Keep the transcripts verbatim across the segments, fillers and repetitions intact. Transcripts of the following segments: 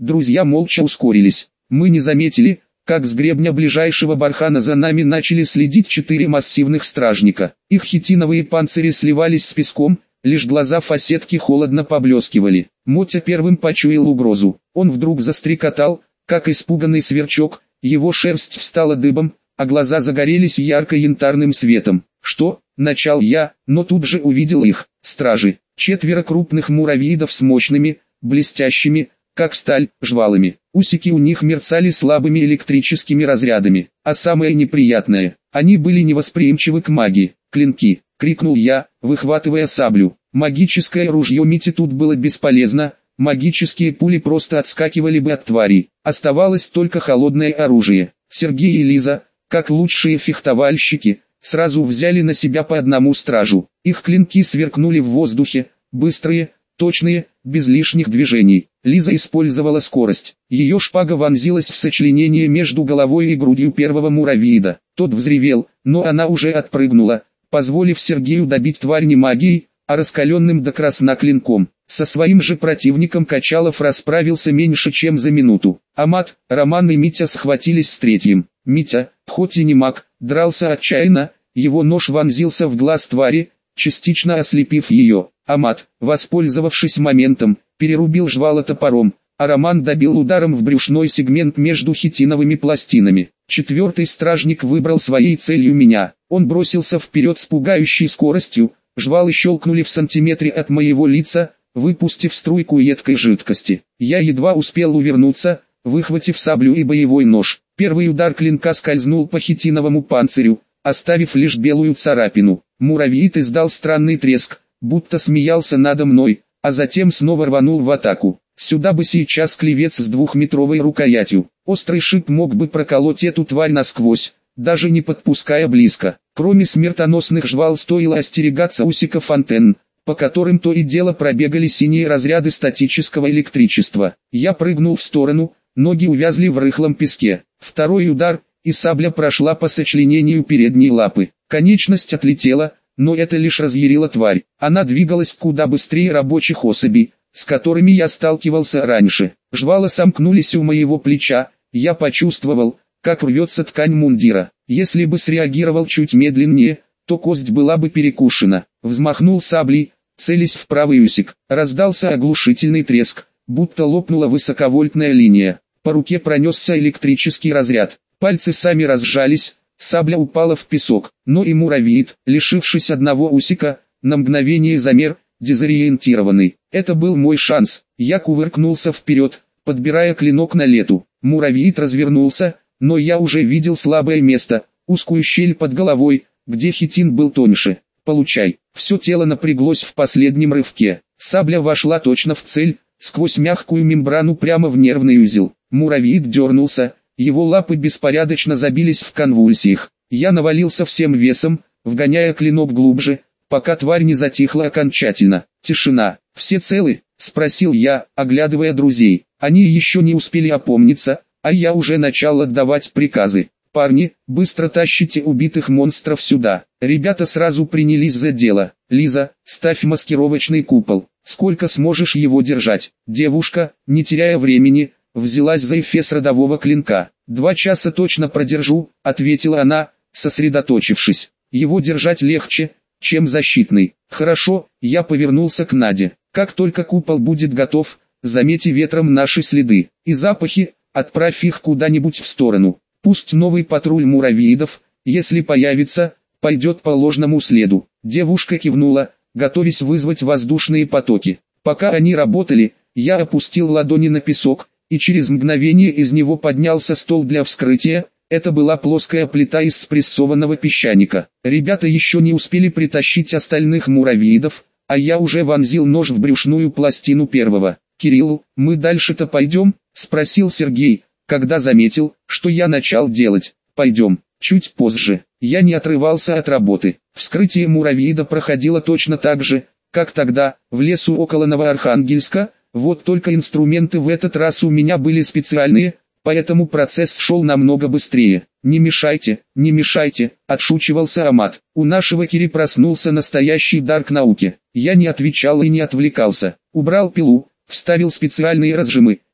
Друзья молча ускорились. Мы не заметили, как с гребня ближайшего бархана за нами начали следить четыре массивных стражника. Их хитиновые панцири сливались с песком, лишь глаза фасетки холодно поблескивали. Мотя первым почуял угрозу. Он вдруг застрекотал, как испуганный сверчок, его шерсть встала дыбом, а глаза загорелись ярко-янтарным светом. «Что?» – начал я, но тут же увидел их, стражи. Четверо крупных муравьидов с мощными, блестящими, как сталь, жвалами. Усики у них мерцали слабыми электрическими разрядами. А самое неприятное, они были невосприимчивы к магии. «Клинки!» — крикнул я, выхватывая саблю. Магическое ружье Мити тут было бесполезно, магические пули просто отскакивали бы от тварей. Оставалось только холодное оружие. Сергей и Лиза, как лучшие фехтовальщики, сразу взяли на себя по одному стражу. Их клинки сверкнули в воздухе, быстрые, точные, без лишних движений. Лиза использовала скорость. Ее шпага вонзилась в сочленение между головой и грудью первого муравьида. Тот взревел, но она уже отпрыгнула, позволив Сергею добить тварь не магией, а раскаленным до красна клинком. Со своим же противником Качалов расправился меньше чем за минуту. Амат, Роман и Митя схватились с третьим. Митя, хоть и не маг, дрался отчаянно, его нож вонзился в глаз твари, частично ослепив ее. Амат, воспользовавшись моментом, перерубил жвало топором, а Роман добил ударом в брюшной сегмент между хитиновыми пластинами. Четвертый стражник выбрал своей целью меня. Он бросился вперед с пугающей скоростью, жвалы щелкнули в сантиметре от моего лица, выпустив струйку едкой жидкости. Я едва успел увернуться, выхватив саблю и боевой нож. Первый удар клинка скользнул по хитиновому панцирю, оставив лишь белую царапину. Муравьид издал странный треск, будто смеялся надо мной, а затем снова рванул в атаку. Сюда бы сейчас клевец с двухметровой рукоятью. Острый шип мог бы проколоть эту тварь насквозь, даже не подпуская близко. Кроме смертоносных жвал стоило остерегаться усиков антенн, по которым то и дело пробегали синие разряды статического электричества. Я прыгнул в сторону, ноги увязли в рыхлом песке. Второй удар, и сабля прошла по сочленению передней лапы. Конечность отлетела, но это лишь разъярило тварь. Она двигалась куда быстрее рабочих особей, с которыми я сталкивался раньше. Жвала сомкнулись у моего плеча, я почувствовал, как рвется ткань мундира. Если бы среагировал чуть медленнее, то кость была бы перекушена. Взмахнул саблей, целясь в правый усик. Раздался оглушительный треск, будто лопнула высоковольтная линия. По руке пронесся электрический разряд. Пальцы сами разжались, сабля упала в песок. Но и муравьид, лишившись одного усика, на мгновение замер, дезориентированный. Это был мой шанс. Я кувыркнулся вперед, подбирая клинок на лету. Муравьид развернулся, но я уже видел слабое место, узкую щель под головой, где хитин был тоньше. Получай. Все тело напряглось в последнем рывке. Сабля вошла точно в цель, сквозь мягкую мембрану прямо в нервный узел. Муравьид дернулся, его лапы беспорядочно забились в конвульсиях. Я навалился всем весом, вгоняя клинок глубже, пока тварь не затихла окончательно. Тишина. «Все целы?» — спросил я, оглядывая друзей. Они еще не успели опомниться, а я уже начал отдавать приказы. «Парни, быстро тащите убитых монстров сюда». Ребята сразу принялись за дело. «Лиза, ставь маскировочный купол. Сколько сможешь его держать?» Девушка, не теряя времени, взялась за эфес родового клинка. «Два часа точно продержу», — ответила она, сосредоточившись. «Его держать легче, чем защитный». «Хорошо», — я повернулся к Наде. «Как только купол будет готов, заметьте ветром наши следы и запахи, отправь их куда-нибудь в сторону. Пусть новый патруль муравьидов, если появится, пойдет по ложному следу». Девушка кивнула, готовясь вызвать воздушные потоки. Пока они работали, я опустил ладони на песок, и через мгновение из него поднялся стол для вскрытия. Это была плоская плита из спрессованного песчаника. Ребята еще не успели притащить остальных муравьидов, а я уже вонзил нож в брюшную пластину первого. «Кирилл, мы дальше-то пойдем?» — спросил Сергей, когда заметил, что я начал делать. «Пойдем, чуть позже». Я не отрывался от работы. Вскрытие муравьида проходило точно так же, как тогда, в лесу около Новоархангельска, вот только инструменты в этот раз у меня были специальные, поэтому процесс шел намного быстрее. «Не мешайте, не мешайте», — отшучивался Амат. У нашего Кири проснулся настоящий дар к науке. Я не отвечал и не отвлекался. Убрал пилу, вставил специальные разжимы,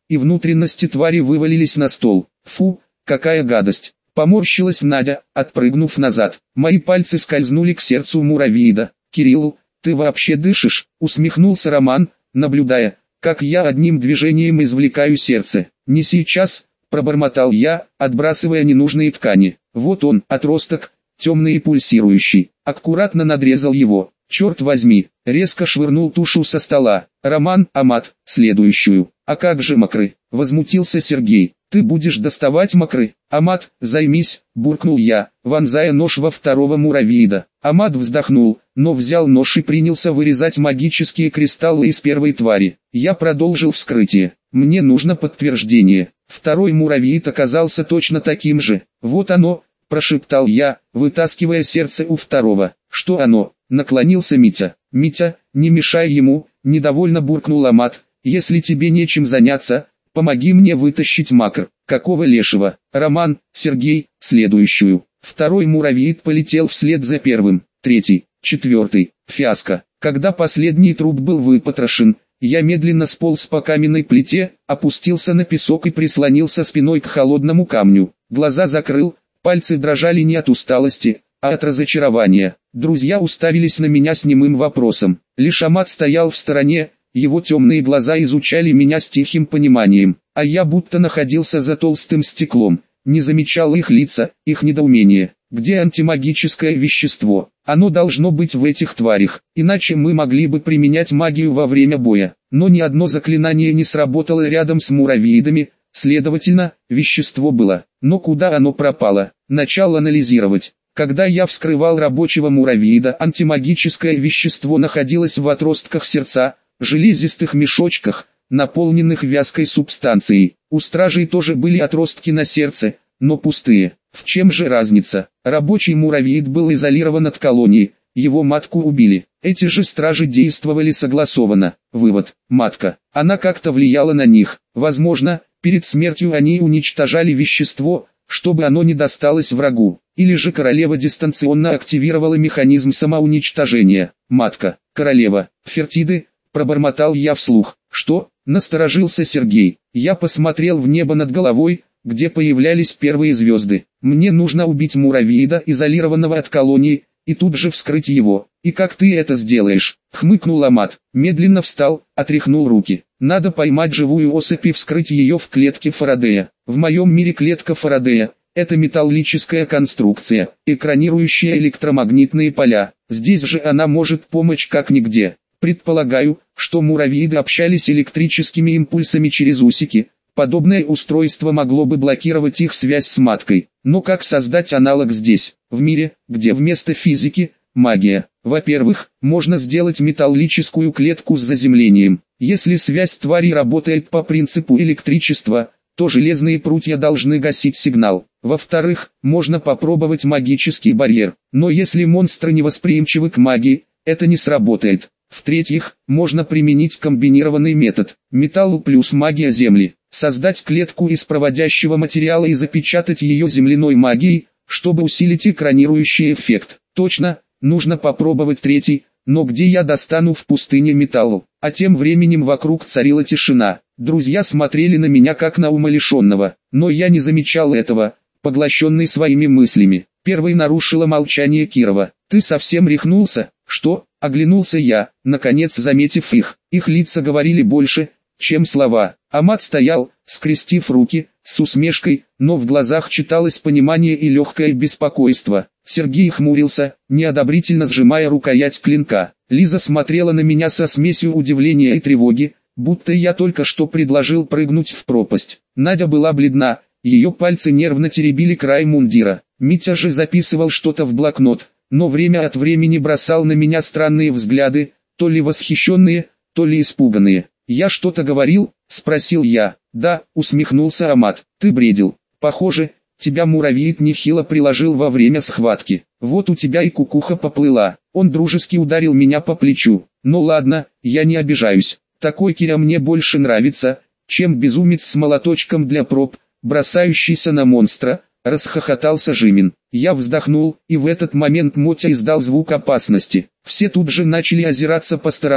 и внутренности твари вывалились на стол. Фу, какая гадость! Поморщилась Надя, отпрыгнув назад. Мои пальцы скользнули к сердцу муравьида. «Кирилл, ты вообще дышишь?» — усмехнулся Роман, наблюдая, как я одним движением извлекаю сердце. «Не сейчас», — пробормотал я, отбрасывая ненужные ткани. «Вот он, отросток, темный и пульсирующий». Аккуратно надрезал его. «Черт возьми!» — резко швырнул тушу со стола. «Роман, Амат, следующую». «А как же мокры?» — возмутился Сергей. «Ты будешь доставать мокры?» «Амат, займись», — буркнул я, вонзая нож во второго муравьида. Амат вздохнул, но взял нож и принялся вырезать магические кристаллы из первой твари. Я продолжил вскрытие. Мне нужно подтверждение. Второй муравьид оказался точно таким же. «Вот оно», — прошептал я, вытаскивая сердце у второго. «Что оно?» — наклонился Митя. «Митя, не мешай ему», — недовольно буркнул Амат. «Если тебе нечем заняться, помоги мне вытащить макр». «Какого лешего?» «Роман, Сергей, следующую». Второй муравьид полетел вслед за первым, третий, четвертый, фиаско. Когда последний труп был выпотрошен, я медленно сполз по каменной плите, опустился на песок и прислонился спиной к холодному камню. Глаза закрыл, пальцы дрожали не от усталости, а от разочарования. Друзья уставились на меня с немым вопросом. Лишь Амат стоял в стороне, его темные глаза изучали меня с тихим пониманием, а я будто находился за толстым стеклом, не замечал их лица, их недоумение. Где антимагическое вещество? Оно должно быть в этих тварях, иначе мы могли бы применять магию во время боя. Но ни одно заклинание не сработало рядом с муравьидами, следовательно, вещество было. Но куда оно пропало? Начал анализировать. Когда я вскрывал рабочего муравьида, антимагическое вещество находилось в отростках сердца, железистых мешочках, наполненных вязкой субстанцией. У стражей тоже были отростки на сердце, но пустые. В чем же разница? Рабочий муравьид был изолирован от колонии, его матку убили. Эти же стражи действовали согласованно. Вывод: матка. Она как-то влияла на них. Возможно, перед смертью они уничтожали вещество, чтобы оно не досталось врагу. Или же королева дистанционно активировала механизм самоуничтожения. Матка, королева, Фертиды, пробормотал я вслух. Что? Насторожился Сергей. Я посмотрел в небо над головой, где появлялись первые звезды. Мне нужно убить муравьида, изолированного от колонии, и тут же вскрыть его. И как ты это сделаешь? Хмыкнул Амат. Медленно встал, отряхнул руки. Надо поймать живую особь и вскрыть ее в клетке Фарадея. В моем мире клетка Фарадея — это металлическая конструкция, экранирующая электромагнитные поля. Здесь же она может помочь как нигде. Предполагаю, что муравьиды общались электрическими импульсами через усики. Подобное устройство могло бы блокировать их связь с маткой. Но как создать аналог здесь, в мире, где вместо физики – магия? Во-первых, можно сделать металлическую клетку с заземлением. Если связь твари работает по принципу электричества, то железные прутья должны гасить сигнал. Во-вторых, можно попробовать магический барьер. Но если монстры невосприимчивы к магии, это не сработает. В-третьих, можно применить комбинированный метод – металл плюс магия земли. Создать клетку из проводящего материала и запечатать ее земляной магией, чтобы усилить экранирующий эффект. Точно, нужно попробовать третий, но где я достану в пустыне металл? А тем временем вокруг царила тишина. Друзья смотрели на меня как на умалишенного, но я не замечал этого, поглощенный своими мыслями. Первой нарушила молчание Кирова. «Ты совсем рехнулся?» «Что?» — оглянулся я, наконец заметив их. Их лица говорили больше, чем слова. Амат стоял, скрестив руки, с усмешкой, но в глазах читалось понимание и легкое беспокойство. Сергей хмурился, неодобрительно сжимая рукоять клинка. Лиза смотрела на меня со смесью удивления и тревоги, будто я только что предложил прыгнуть в пропасть. Надя была бледна, ее пальцы нервно теребили край мундира. Митя же записывал что-то в блокнот, но время от времени бросал на меня странные взгляды, то ли восхищенные, то ли испуганные. «Я что-то говорил?» — спросил я. «Да», — усмехнулся Амат, — «ты бредил. Похоже, тебя муравьид нехило приложил во время схватки. Вот у тебя и кукуха поплыла». Он дружески ударил меня по плечу. «Ну ладно, я не обижаюсь. Такой Киря мне больше нравится, чем безумец с молоточком для проб, бросающийся на монстра», — расхохотался Жимин. Я вздохнул, и в этот момент Мотя издал звук опасности. Все тут же начали озираться по сторонам,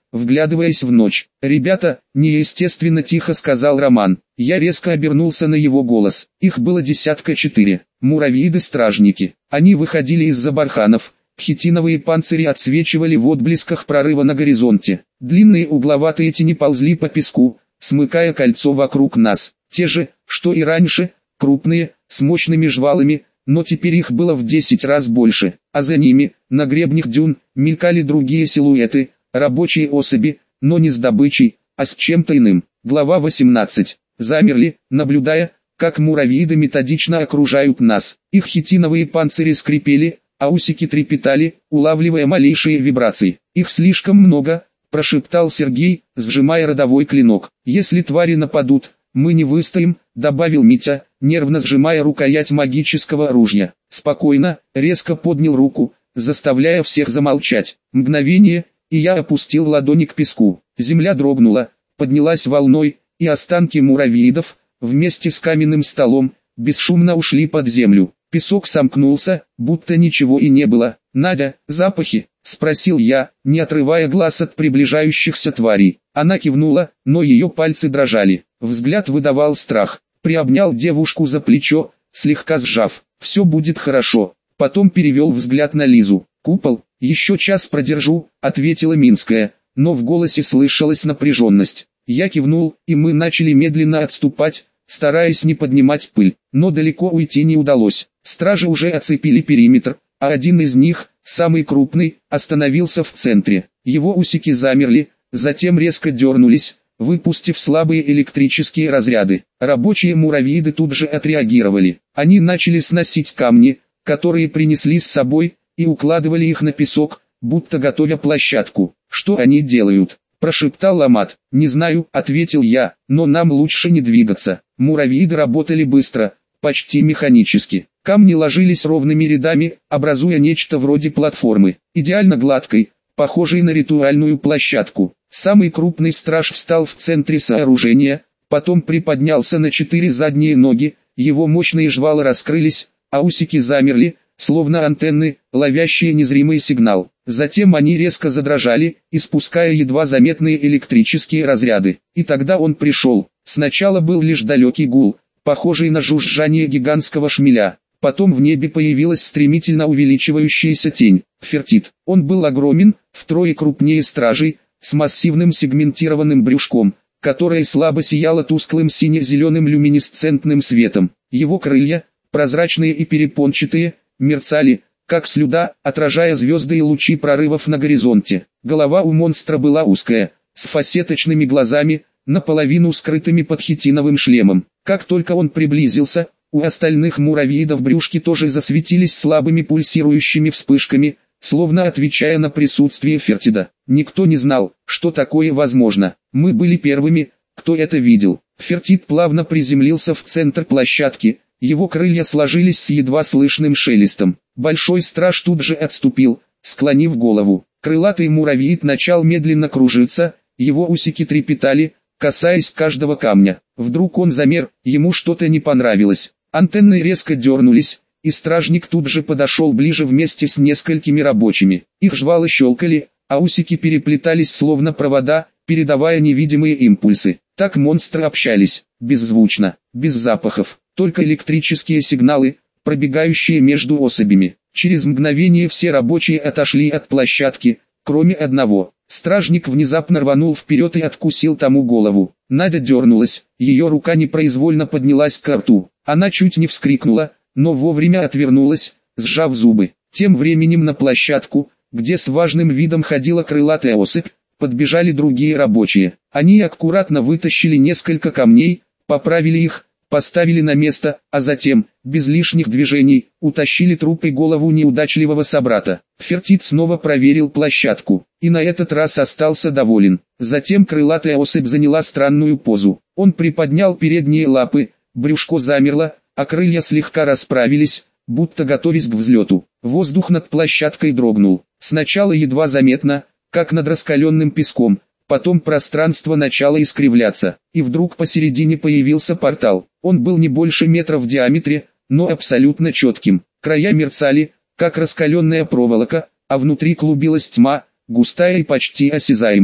вглядываясь в ночь. «Ребята», — неестественно тихо сказал Роман. Я резко обернулся на его голос. Их было десятка четыре. Муравьиды-стражники. Они выходили из-за барханов. Хитиновые панцири отсвечивали в отблесках прорыва на горизонте. Длинные угловатые тени ползли по песку, смыкая кольцо вокруг нас. Те же, что и раньше, крупные, с мощными жвалами, но теперь их было в десять раз больше. А за ними, на гребнях дюн, мелькали другие силуэты, рабочие особи, но не с добычей, а с чем-то иным. Глава восемнадцать. Замерли, наблюдая, как муравьиды методично окружают нас. Их хитиновые панцири скрипели, а усики трепетали, улавливая малейшие вибрации. «Их слишком много», – прошептал Сергей, сжимая родовой клинок. «Если твари нападут, мы не выстоим», – добавил Митя, нервно сжимая рукоять магического ружья. «Спокойно», – резко поднял руку, заставляя всех замолчать. Мгновение, и я опустил ладони к песку. Земля дрогнула, поднялась волной, и останки муравьидов, вместе с каменным столом, бесшумно ушли под землю. Песок сомкнулся, будто ничего и не было. «Надя, запахи?» – спросил я, не отрывая глаз от приближающихся тварей. Она кивнула, но ее пальцы дрожали. Взгляд выдавал страх. Приобнял девушку за плечо, слегка сжав. «Все будет хорошо». Потом перевел взгляд на Лизу. «Купол, еще час продержу», – ответила Минская, но в голосе слышалась напряженность. Я кивнул, и мы начали медленно отступать, стараясь не поднимать пыль, но далеко уйти не удалось. Стражи уже оцепили периметр, а один из них, самый крупный, остановился в центре. Его усики замерли, затем резко дернулись, выпустив слабые электрические разряды. Рабочие муравьиды тут же отреагировали. Они начали сносить камни, которые принесли с собой, и укладывали их на песок, будто готовя площадку. «Что они делают?» – прошептал Амат. «Не знаю», – ответил я, – «но нам лучше не двигаться». Муравьиды работали быстро, почти механически. Камни ложились ровными рядами, образуя нечто вроде платформы, идеально гладкой, похожей на ритуальную площадку. Самый крупный страж встал в центре сооружения, потом приподнялся на четыре задние ноги, его мощные жвалы раскрылись, а усики замерли, словно антенны, ловящие незримый сигнал. Затем они резко задрожали, испуская едва заметные электрические разряды. И тогда он пришел. Сначала был лишь далекий гул, похожий на жужжание гигантского шмеля. Потом в небе появилась стремительно увеличивающаяся тень. Фертит. Он был огромен, втрое крупнее стражей, с массивным сегментированным брюшком, которое слабо сияло тусклым сине-зеленым люминесцентным светом. Его крылья, прозрачные и перепончатые, мерцали, как слюда, отражая звезды и лучи прорывов на горизонте. Голова у монстра была узкая, с фасеточными глазами, наполовину скрытыми под хитиновым шлемом. Как только он приблизился, у остальных муравьидов брюшки тоже засветились слабыми пульсирующими вспышками, словно отвечая на присутствие Фертида. Никто не знал, что такое возможно. Мы были первыми, кто это видел. Фертид плавно приземлился в центр площадки, его крылья сложились с едва слышным шелестом. Большой страж тут же отступил, склонив голову. Крылатый муравьид начал медленно кружиться, его усики трепетали, касаясь каждого камня. Вдруг он замер, ему что-то не понравилось. Антенны резко дернулись, и стражник тут же подошел ближе вместе с несколькими рабочими. Их жвалы щелкали, а усики переплетались словно провода, передавая невидимые импульсы. Так монстры общались, беззвучно, без запахов, только электрические сигналы, пробегающие между особями. Через мгновение все рабочие отошли от площадки, кроме одного. Стражник внезапно рванул вперед и откусил тому голову. Надя дернулась, ее рука непроизвольно поднялась к рту. Она чуть не вскрикнула, но вовремя отвернулась, сжав зубы. Тем временем на площадку, где с важным видом ходила крылатая особь, подбежали другие рабочие. Они аккуратно вытащили несколько камней, поправили их, поставили на место, а затем, без лишних движений, утащили труп и голову неудачливого собрата. Фертит снова проверил площадку, и на этот раз остался доволен. Затем крылатая особь заняла странную позу. Он приподнял передние лапы, брюшко замерло, а крылья слегка расправились, будто готовясь к взлету. Воздух над площадкой дрогнул. Сначала едва заметно, как над раскаленным песком, потом пространство начало искривляться, и вдруг посередине появился портал. Он был не больше метра в диаметре, но абсолютно четким. Края мерцали, как раскаленная проволока, а внутри клубилась тьма, густая и почти осязаемая.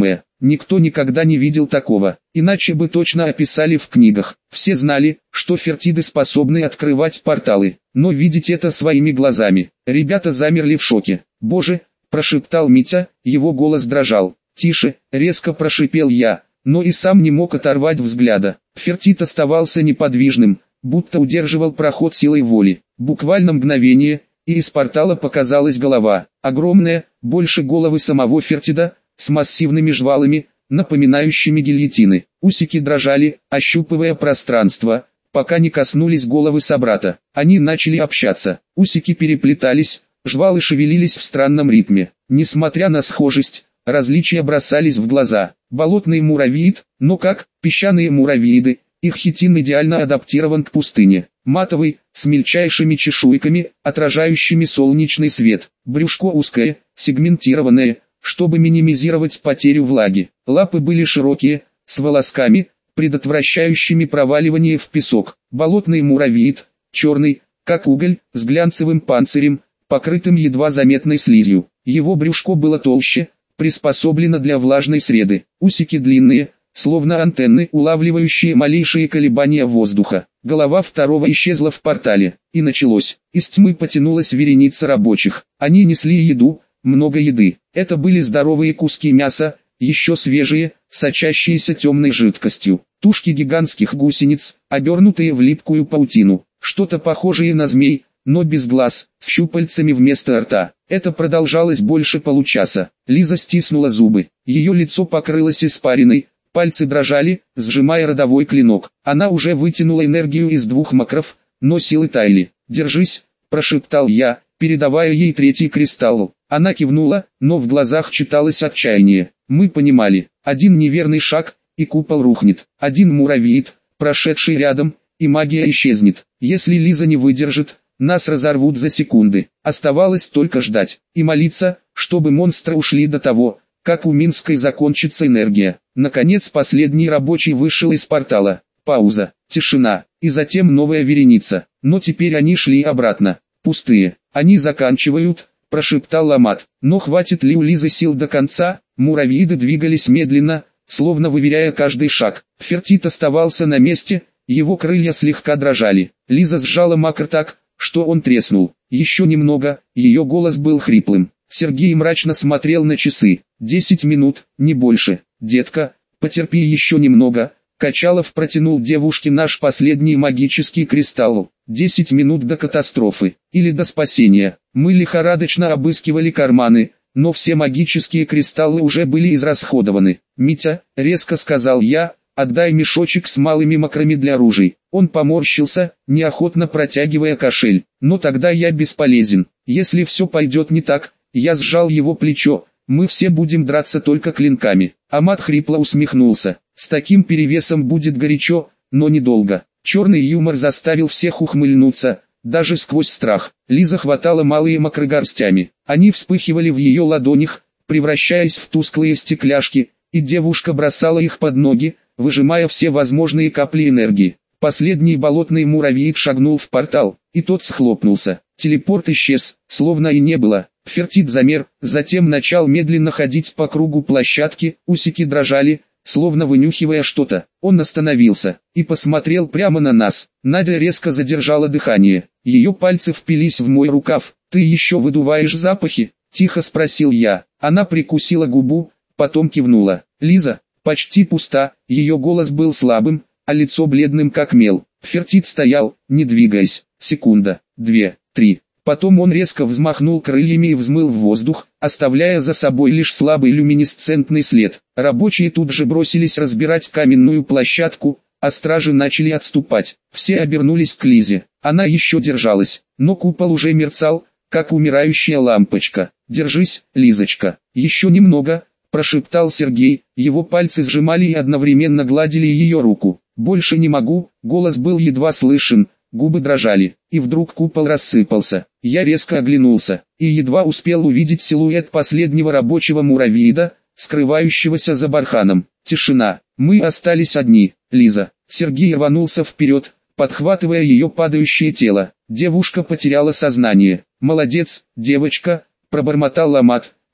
Никто никогда не видел такого, иначе бы точно описали в книгах. Все знали, что фертиды способны открывать порталы, но видеть это своими глазами. Ребята замерли в шоке. «Боже!» – прошептал Митя, его голос дрожал. «Тише!» – резко прошипел я, но и сам не мог оторвать взгляда. Фертид оставался неподвижным, будто удерживал проход силой воли. Буквально мгновение, и из портала показалась голова, огромная, больше головы самого Фертида, с массивными жвалами, напоминающими гильотины. Усики дрожали, ощупывая пространство, пока не коснулись головы собрата. Они начали общаться. Усики переплетались, жвалы шевелились в странном ритме. Несмотря на схожесть, различия бросались в глаза. Болотный муравьид, но как, песчаные муравьиды, их хитин идеально адаптирован к пустыне. Матовый, с мельчайшими чешуйками, отражающими солнечный свет. Брюшко узкое, сегментированное, чтобы минимизировать потерю влаги. Лапы были широкие, с волосками, предотвращающими проваливание в песок. Болотный муравьид, черный, как уголь, с глянцевым панцирем, покрытым едва заметной слизью. Его брюшко было толще, приспособлено для влажной среды. Усики длинные, словно антенны, улавливающие малейшие колебания воздуха. Голова второго исчезла в портале, и началось. Из тьмы потянулась вереница рабочих. Они несли еду, много еды. Это были здоровые куски мяса, еще свежие, сочащиеся темной жидкостью. Тушки гигантских гусениц, обернутые в липкую паутину. Что-то похожее на змей, но без глаз, с щупальцами вместо рта. Это продолжалось больше получаса. Лиза стиснула зубы. Ее лицо покрылось испариной, пальцы дрожали, сжимая родовой клинок. Она уже вытянула энергию из двух макров, но силы таяли. «Держись», – прошептал я, передавая ей третий кристалл. Она кивнула, но в глазах читалось отчаяние. Мы понимали, один неверный шаг, и купол рухнет. Один муравьид, прошедший рядом, и магия исчезнет. Если Лиза не выдержит, нас разорвут за секунды. Оставалось только ждать и молиться, чтобы монстры ушли до того, как у Минской закончится энергия. Наконец последний рабочий вышел из портала. Пауза, тишина, и затем новая вереница. Но теперь они шли обратно. Пустые. Они заканчивают, прошептал Ламат. Но хватит ли у Лизы сил до конца? Муравьиды двигались медленно, словно выверяя каждый шаг. Фертид оставался на месте, его крылья слегка дрожали. Лиза сжала макар так, что он треснул. Еще немного, ее голос был хриплым. Сергей мрачно смотрел на часы. Десять минут, не больше. «Детка, потерпи еще немного», — Качалов протянул девушке наш последний магический кристалл. Десять минут до катастрофы, или до спасения. Мы лихорадочно обыскивали карманы, но все магические кристаллы уже были израсходованы. «Митя», — резко сказал я, — «отдай мешочек с малыми макрами для ружей». Он поморщился, неохотно протягивая кошель. «Но тогда я бесполезен. Если все пойдет не так», — я сжал его плечо, — «мы все будем драться только клинками». Амат хрипло усмехнулся. «С таким перевесом будет горячо, но недолго». Черный юмор заставил всех ухмыльнуться, даже сквозь страх. Лиза хватала малые макры горстями. Они вспыхивали в ее ладонях, превращаясь в тусклые стекляшки, и девушка бросала их под ноги, выжимая все возможные капли энергии. Последний болотный муравьид шагнул в портал, и тот схлопнулся. Телепорт исчез, словно и не было. Фертид замер, затем начал медленно ходить по кругу площадки, усики дрожали, словно вынюхивая что-то. Он остановился и посмотрел прямо на нас. Надя резко задержала дыхание. Ее пальцы впились в мой рукав. «Ты еще выдуваешь запахи?» – тихо спросил я. Она прикусила губу, потом кивнула. Лиза, почти пуста, ее голос был слабым, а лицо бледным как мел. Фертид стоял, не двигаясь. Секунда, две, три. Потом он резко взмахнул крыльями и взмыл в воздух, оставляя за собой лишь слабый люминесцентный след. Рабочие тут же бросились разбирать каменную площадку, а стражи начали отступать. Все обернулись к Лизе. Она еще держалась, но купол уже мерцал, как умирающая лампочка. «Держись, Лизочка, еще немного», – прошептал Сергей. Его пальцы сжимали и одновременно гладили ее руку. «Больше не могу», – голос был едва слышен. Губы дрожали, и вдруг купол рассыпался. Я резко оглянулся, и едва успел увидеть силуэт последнего рабочего муравьида, скрывающегося за барханом. Тишина. Мы остались одни. Лиза. Сергей рванулся вперед, подхватывая ее падающее тело. Девушка потеряла сознание. «Молодец, девочка», – пробормотал Ламат,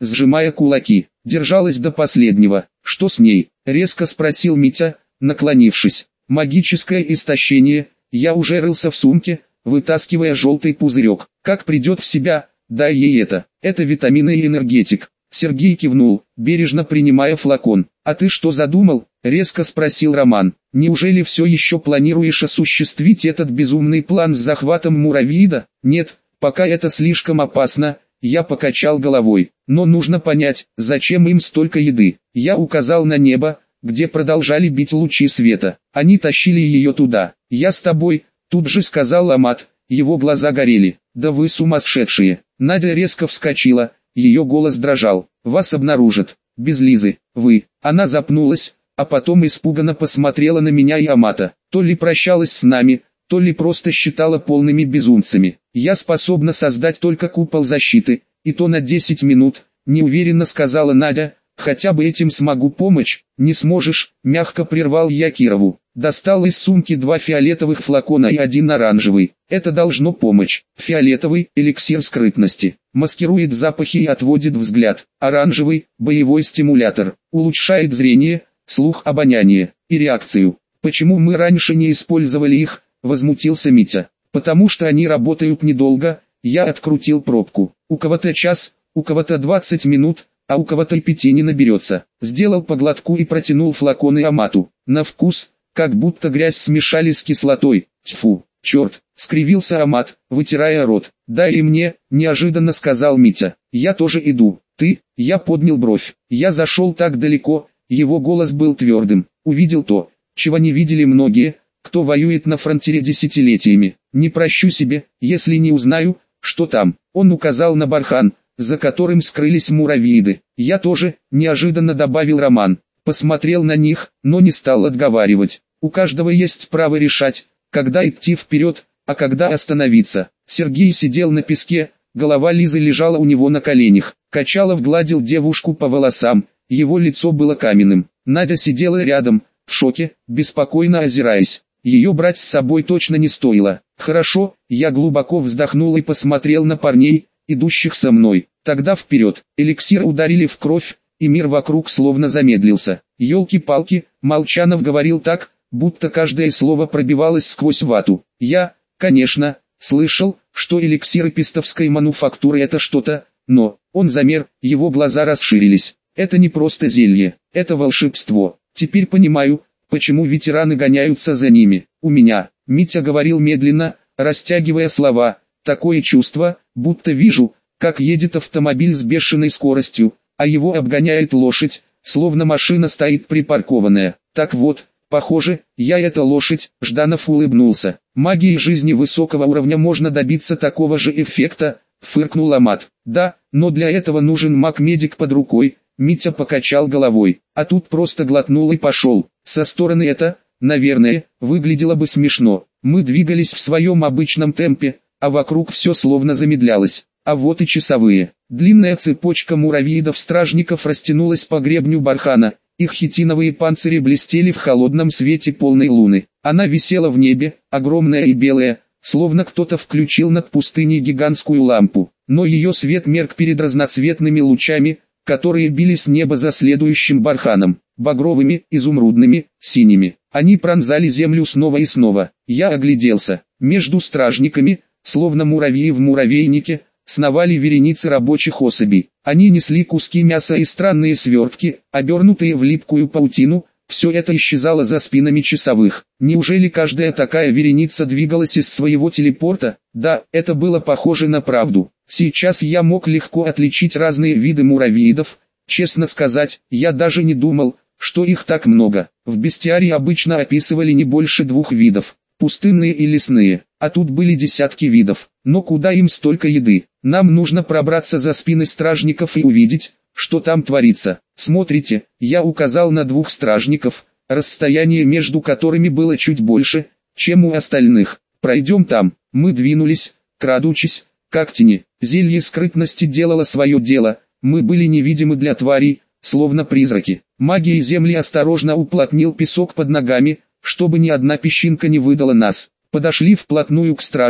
сжимая кулаки. Держалась до последнего. «Что с ней?» — резко спросил Митя, наклонившись. «Магическое истощение». Я уже рылся в сумке, вытаскивая желтый пузырек. «Как придет в себя, дай ей это. Это витамины и энергетик». Сергей кивнул, бережно принимая флакон. «А ты что задумал?» — резко спросил Роман. «Неужели все еще планируешь осуществить этот безумный план с захватом муравьида?» «Нет, пока это слишком опасно». Я покачал головой. «Но нужно понять, зачем им столько еды». Я указал на небо, где продолжали бить лучи света. Они тащили ее туда. «Я с тобой», — тут же сказал Амат. Его глаза горели. «Да вы сумасшедшие!» Надя резко вскочила, ее голос дрожал. «Вас обнаружат. Без Лизы. Вы». Она запнулась, а потом испуганно посмотрела на меня и Амата. То ли прощалась с нами, то ли просто считала полными безумцами. «Я способна создать только купол защиты, и то на десять минут», — неуверенно сказала Надя. «Хотя бы этим смогу помочь». «Не сможешь», — мягко прервал я Кирову. Достал из сумки два фиолетовых флакона и один оранжевый. «Это должно помочь». Фиолетовый — эликсир скрытности, маскирует запахи и отводит взгляд. Оранжевый — боевой стимулятор, улучшает зрение, слух, обоняние и реакцию. «Почему мы раньше не использовали их?» — возмутился Митя. «Потому что они работают недолго». Я открутил пробку. «У кого-то час, у кого-то двадцать минут, а у кого-то и пяти не наберется». Сделал по глотку и протянул флаконы Амату. На вкус, как будто грязь смешали с кислотой. «Тьфу, черт!» — скривился Амат, вытирая рот. «Дай и мне», — неожиданно сказал Митя. «Я тоже иду». «Ты?» — я поднял бровь. Я зашел так далеко, его голос был твердым. Увидел то, чего не видели многие, кто воюет на фронтире десятилетиями. «Не прощу себе, если не узнаю, что там». Он указал на бархан, за которым скрылись муравьиды. «Я тоже», — неожиданно добавил Роман. Посмотрел на них, но не стал отговаривать. У каждого есть право решать, когда идти вперед, а когда остановиться. Сергей сидел на песке, голова Лизы лежала у него на коленях. Качалов гладил девушку по волосам, его лицо было каменным. Надя сидела рядом, в шоке, беспокойно озираясь. Ее брать с собой точно не стоило. «Хорошо», — я глубоко вздохнул и посмотрел на парней, идущих со мной. «Тогда вперед». Эликсир ударили в кровь, и мир вокруг словно замедлился. «Елки-палки», — Молчанов говорил так, будто каждое слово пробивалось сквозь вату. Я, конечно, слышал, что эликсиры пистовской мануфактуры это что-то, но... Он замер, его глаза расширились. «Это не просто зелье, это волшебство. Теперь понимаю, почему ветераны гоняются за ними. У меня», — Митя говорил медленно, растягивая слова, «такое чувство, будто вижу, как едет автомобиль с бешеной скоростью, а его обгоняет лошадь, словно машина стоит припаркованная. Так вот, похоже, я эта лошадь». Жданов улыбнулся. «Магией жизни высокого уровня можно добиться такого же эффекта», — фыркнул Амат. «Да, но для этого нужен маг-медик под рукой». Митя покачал головой, а тут просто глотнул и пошел. Со стороны это, наверное, выглядело бы смешно. Мы двигались в своем обычном темпе, а вокруг все словно замедлялось. А вот и часовые. Длинная цепочка муравьидов-стражников растянулась по гребню бархана. Их хитиновые панцири блестели в холодном свете полной луны. Она висела в небе, огромная и белая, словно кто-то включил над пустыней гигантскую лампу. Но ее свет мерк перед разноцветными лучами, которые били с неба за следующим барханом, багровыми, изумрудными, синими. Они пронзали землю снова и снова. Я огляделся. Между стражниками, словно муравьи в муравейнике, сновали вереницы рабочих особей. Они несли куски мяса и странные свертки, обернутые в липкую паутину. Все это исчезало за спинами часовых. Неужели каждая такая вереница двигалась из своего телепорта? Да, это было похоже на правду. Сейчас я мог легко отличить разные виды муравьидов. Честно сказать, я даже не думал, что их так много. В бестиарии обычно описывали не больше двух видов, пустынные и лесные, а тут были десятки видов. Но куда им столько еды? Нам нужно пробраться за спины стражников и увидеть, что там творится. Смотрите, я указал на двух стражников, расстояние между которыми было чуть больше, чем у остальных. Пройдем там. Мы двинулись, крадучись, как тени. Зелье скрытности делало свое дело, мы были невидимы для тварей, словно призраки. Магией земли осторожно уплотнил песок под ногами, чтобы ни одна песчинка не выдала нас. Подошли вплотную к стражам.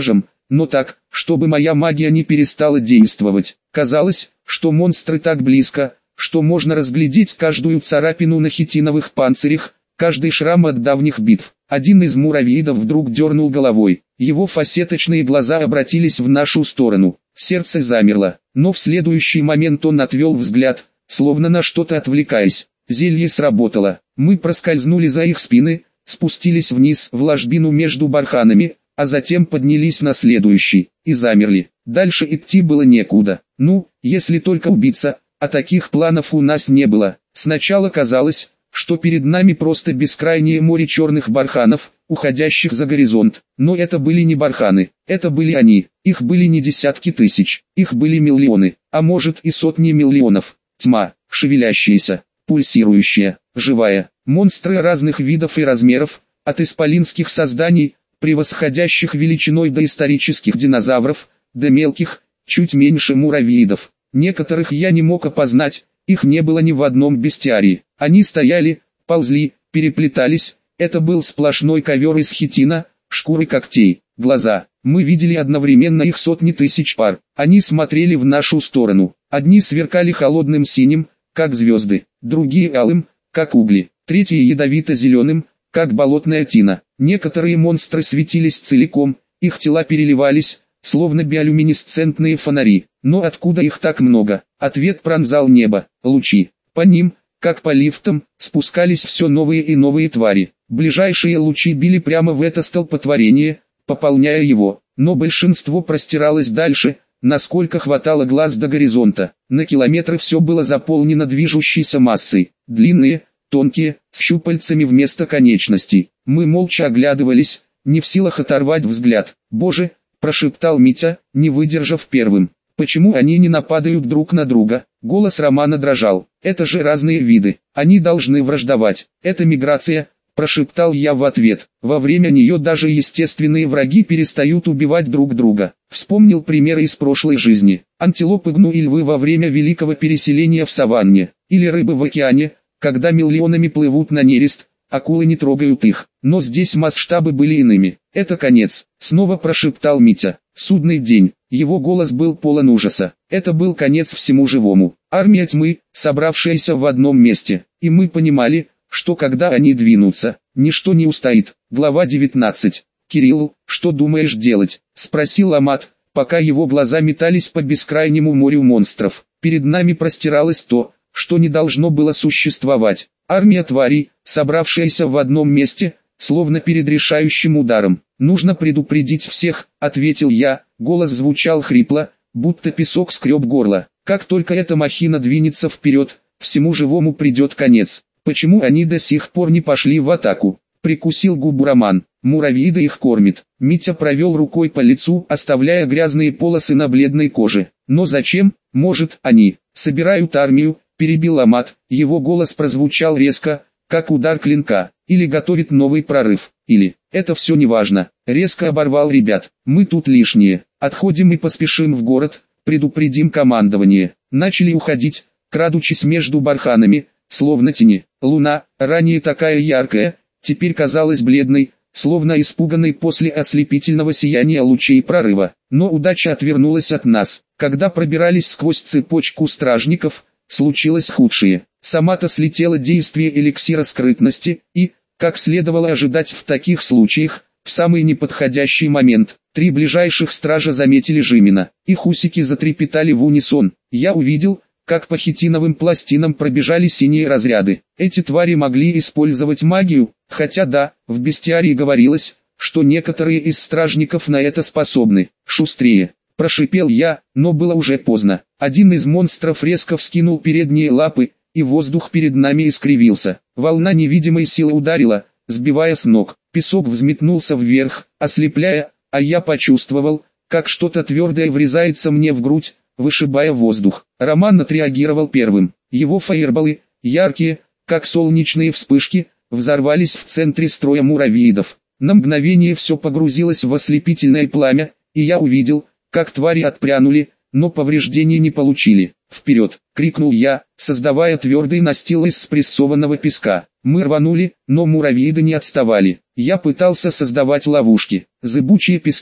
но так, чтобы моя магия не перестала действовать. Казалось, что монстры так близко, что можно разглядеть каждую царапину на хитиновых панцирях, каждый шрам от давних битв. Один из муравьидов вдруг дернул головой, его фасеточные глаза обратились в нашу сторону. Сердце замерло, но в следующий момент он отвел взгляд, словно на что-то отвлекаясь. Зелье сработало, мы проскользнули за их спины, спустились вниз в ложбину между барханами, а затем поднялись на следующий, и замерли. Дальше идти было некуда, ну, если только убиться, а таких планов у нас не было. Сначала казалось, что перед нами просто бескрайнее море черных барханов, уходящих за горизонт. Но это были не барханы, это были они, их были не десятки тысяч, их были миллионы, а может и сотни миллионов. Тьма, шевелящаяся, пульсирующая, живая, монстры разных видов и размеров, от исполинских созданий, превосходящих величиной доисторических динозавров, до мелких, чуть меньше муравьидов. Некоторых я не мог опознать, их не было ни в одном бестиарии. Они стояли, ползли, переплетались, это был сплошной ковер из хитина, шкуры когтей, глаза. Мы видели одновременно их сотни тысяч пар. Они смотрели в нашу сторону. Одни сверкали холодным синим, как звезды, другие алым, как угли, третьи ядовито-зеленым, как болотная тина. Некоторые монстры светились целиком, их тела переливались, словно биолюминесцентные фонари. Но откуда их так много? Ответ пронзал небо, лучи. По ним, как по лифтам, спускались все новые и новые твари. Ближайшие лучи били прямо в это столпотворение, пополняя его, но большинство простиралось дальше, насколько хватало глаз до горизонта. На километры все было заполнено движущейся массой, длинные, тонкие, с щупальцами вместо конечностей. Мы молча оглядывались, не в силах оторвать взгляд. «Боже!» – прошептал Митя, не выдержав первым. «Почему они не нападают друг на друга?» Голос Романа дрожал. «Это же разные виды, они должны враждовать. Это миграция», – прошептал я в ответ. «Во время нее даже естественные враги перестают убивать друг друга». Вспомнил примеры из прошлой жизни. Антилопы, гну и львы во время великого переселения в саванне, или рыбы в океане, когда миллионами плывут на нерест, акулы не трогают их. Но здесь масштабы были иными. «Это конец», — снова прошептал Митя. «Судный день». Его голос был полон ужаса. Это был конец всему живому. Армия тьмы, собравшаяся в одном месте. И мы понимали, что когда они двинутся, ничто не устоит. Глава девятнадцать. «Кирилл, что думаешь делать?» — спросил Амат, пока его глаза метались по бескрайнему морю монстров. Перед нами простиралось то, что не должно было существовать. Армия тварей, собравшаяся в одном месте, словно перед решающим ударом. «Нужно предупредить всех», — ответил я, голос звучал хрипло, будто песок скреб горло. «Как только эта махина двинется вперед, всему живому придет конец. Почему они до сих пор не пошли в атаку?» Прикусил губу Роман. «Муравьида их кормит». Митя провел рукой по лицу, оставляя грязные полосы на бледной коже. «Но зачем? Может, они собирают армию?» Перебил Амат. Его голос прозвучал резко, как удар клинка. «Или готовит новый прорыв, или...» «Это все неважно». Резко оборвал ребят. «Мы тут лишние. Отходим и поспешим в город, предупредим командование». Начали уходить, крадучись между барханами, словно тени. Луна, ранее такая яркая, теперь казалась бледной, словно испуганной после ослепительного сияния лучей прорыва. Но удача отвернулась от нас. Когда пробирались сквозь цепочку стражников, случилось худшее. С Амата слетело действие эликсира скрытности, и, как следовало ожидать в таких случаях, в самый неподходящий момент, три ближайших стража заметили Жимина. Их усики затрепетали в унисон. Я увидел, как по хитиновым пластинам пробежали синие разряды. Эти твари могли использовать магию, хотя да, в бестиарии говорилось, что некоторые из стражников на это способны. «Шустрее!» – прошипел я, но было уже поздно. Один из монстров резко вскинул передние лапы, и воздух перед нами искривился. Волна невидимой силы ударила, сбивая с ног. Песок взметнулся вверх, ослепляя, а я почувствовал, как что-то твердое врезается мне в грудь, вышибая воздух. Роман отреагировал первым. Его фаерболы, яркие, как солнечные вспышки, взорвались в центре строя муравьидов. На мгновение все погрузилось в ослепительное пламя, и я увидел, как твари отпрянули, но повреждений не получили. «Вперед!» — крикнул я, создавая твердый настил из спрессованного песка. Мы рванули, но муравьиды не отставали. Я пытался создавать ловушки. Зыбучие пески,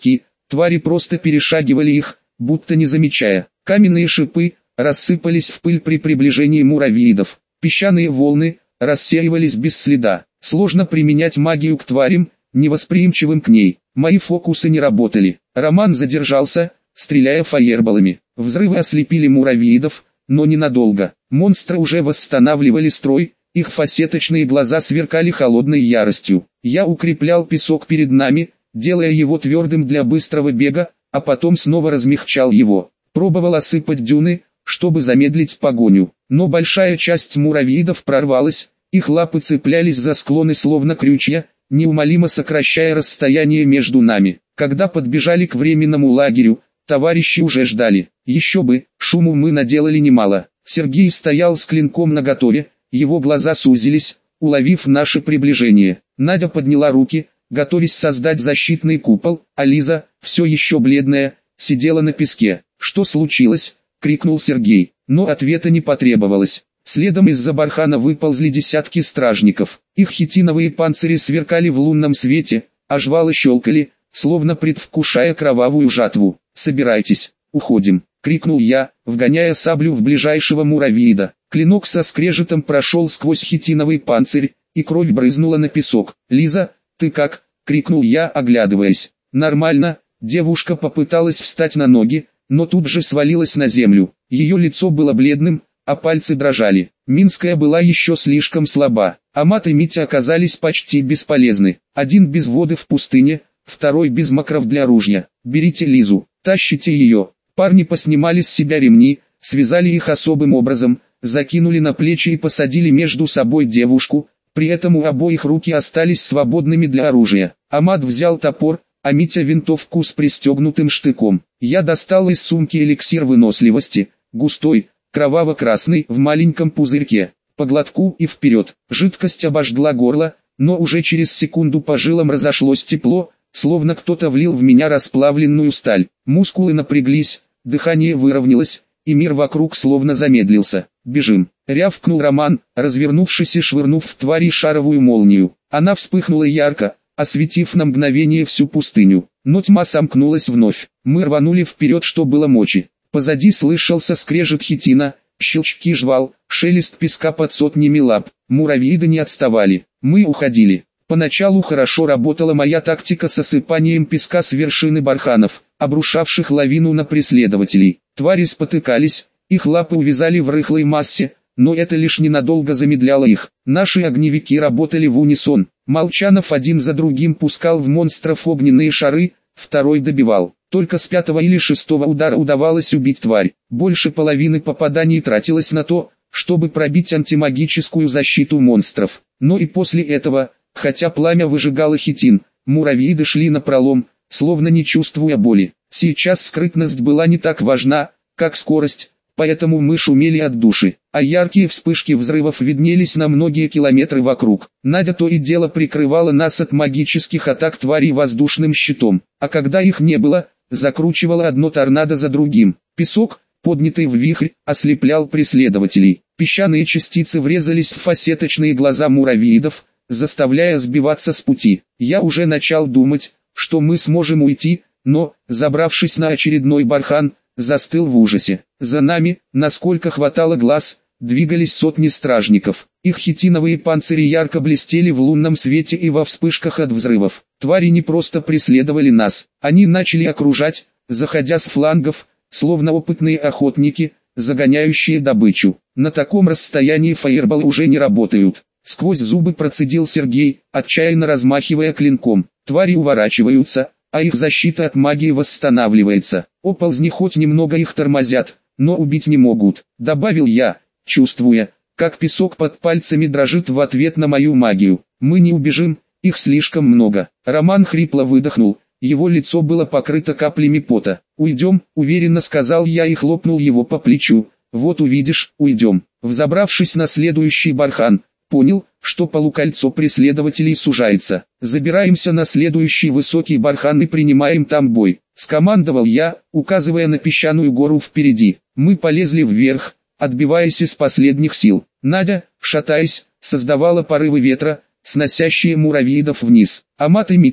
твари просто перешагивали их, будто не замечая. Каменные шипы рассыпались в пыль при приближении муравьидов. Песчаные волны рассеивались без следа. Сложно применять магию к тварям, невосприимчивым к ней. Мои фокусы не работали. Роман задержался, стреляя фаерболами. Взрывы ослепили муравьидов, но ненадолго. Монстры уже восстанавливали строй, их фасеточные глаза сверкали холодной яростью. Я укреплял песок перед нами, делая его твердым для быстрого бега, а потом снова размягчал его. Пробовал осыпать дюны, чтобы замедлить погоню, но большая часть муравьидов прорвалась, их лапы цеплялись за склоны словно крючья, неумолимо сокращая расстояние между нами. Когда подбежали к временному лагерю, товарищи уже ждали. Еще бы, шуму мы наделали немало. Сергей стоял с клинком наготове, его глаза сузились, уловив наше приближение. Надя подняла руки, готовясь создать защитный купол, а Лиза, все еще бледная, сидела на песке. «Что случилось?» — крикнул Сергей, но ответа не потребовалось. Следом из-за бархана выползли десятки стражников. Их хитиновые панцири сверкали в лунном свете, а жвалы щелкали, словно предвкушая кровавую жатву. «Собирайтесь, уходим!» — крикнул я, вгоняя саблю в ближайшего муравьида. Клинок со скрежетом прошел сквозь хитиновый панцирь, и кровь брызнула на песок. «Лиза, ты как?» — крикнул я, оглядываясь. «Нормально». Девушка попыталась встать на ноги, но тут же свалилась на землю. Ее лицо было бледным, а пальцы дрожали. Минская была еще слишком слаба. Амат и Митя оказались почти бесполезны. Один без воды в пустыне, второй без макров для ружья. «Берите Лизу, тащите ее». Парни поснимали с себя ремни, связали их особым образом, закинули на плечи и посадили между собой девушку, при этом у обоих руки остались свободными для оружия. Амат взял топор, а Митя винтовку с пристегнутым штыком. Я достал из сумки эликсир выносливости, густой, кроваво-красный, в маленьком пузырьке. По глотку и вперед. Жидкость обожгла горло, но уже через секунду по жилам разошлось тепло, словно кто-то влил в меня расплавленную сталь. Мускулы напряглись, дыхание выровнялось, и мир вокруг словно замедлился. «Бежим!» — рявкнул Роман, развернувшись и швырнув в твари шаровую молнию. Она вспыхнула ярко, осветив на мгновение всю пустыню. Но тьма сомкнулась вновь. Мы рванули вперед, что было мочи. Позади слышался скрежет хитина, щелчки жвал, шелест песка под сотнями лап. Муравьиды не отставали. Мы уходили. Поначалу хорошо работала моя тактика с осыпанием песка с вершины барханов, обрушавших лавину на преследователей. Твари спотыкались, их лапы увязали в рыхлой массе, но это лишь ненадолго замедляло их. Наши огневики работали в унисон. Молчанов один за другим пускал в монстров огненные шары, второй добивал. Только с пятого или шестого удара удавалось убить тварь. Больше половины попаданий тратилось на то, чтобы пробить антимагическую защиту монстров. Но и после этого, хотя пламя выжигало хитин, муравьиды шли напролом, словно не чувствуя боли. Сейчас скрытность была не так важна, как скорость, поэтому мы шумели от души, а яркие вспышки взрывов виднелись на многие километры вокруг. Надя то и дело прикрывала нас от магических атак тварей воздушным щитом, а когда их не было, закручивала одно торнадо за другим. Песок, поднятый в вихрь, ослеплял преследователей. Песчаные частицы врезались в фасеточные глаза муравьидов, заставляя сбиваться с пути. Я уже начал думать, что мы сможем уйти, но, забравшись на очередной бархан, застыл в ужасе. За нами, насколько хватало глаз, двигались сотни стражников. Их хитиновые панцири ярко блестели в лунном свете и во вспышках от взрывов. Твари не просто преследовали нас, они начали окружать, заходя с флангов, словно опытные охотники, загоняющие добычу. На таком расстоянии фаерболы уже не работают. Сквозь зубы процедил Сергей, отчаянно размахивая клинком. Твари уворачиваются, а их защита от магии восстанавливается. Оползни хоть немного их тормозят, но убить не могут, добавил я, чувствуя, как песок под пальцами дрожит в ответ на мою магию. Мы не убежим, их слишком много. Роман хрипло выдохнул, его лицо было покрыто каплями пота. «Уйдем», — уверенно сказал я и хлопнул его по плечу. «Вот увидишь, уйдем». Взобравшись на следующий бархан, понял, что полукольцо преследователей сужается. «Забираемся на следующий высокий бархан и принимаем там бой», — скомандовал я, указывая на песчаную гору впереди. Мы полезли вверх, отбиваясь из последних сил. Надя, шатаясь, создавала порывы ветра, сносящие муравьидов вниз. Амат и Митя,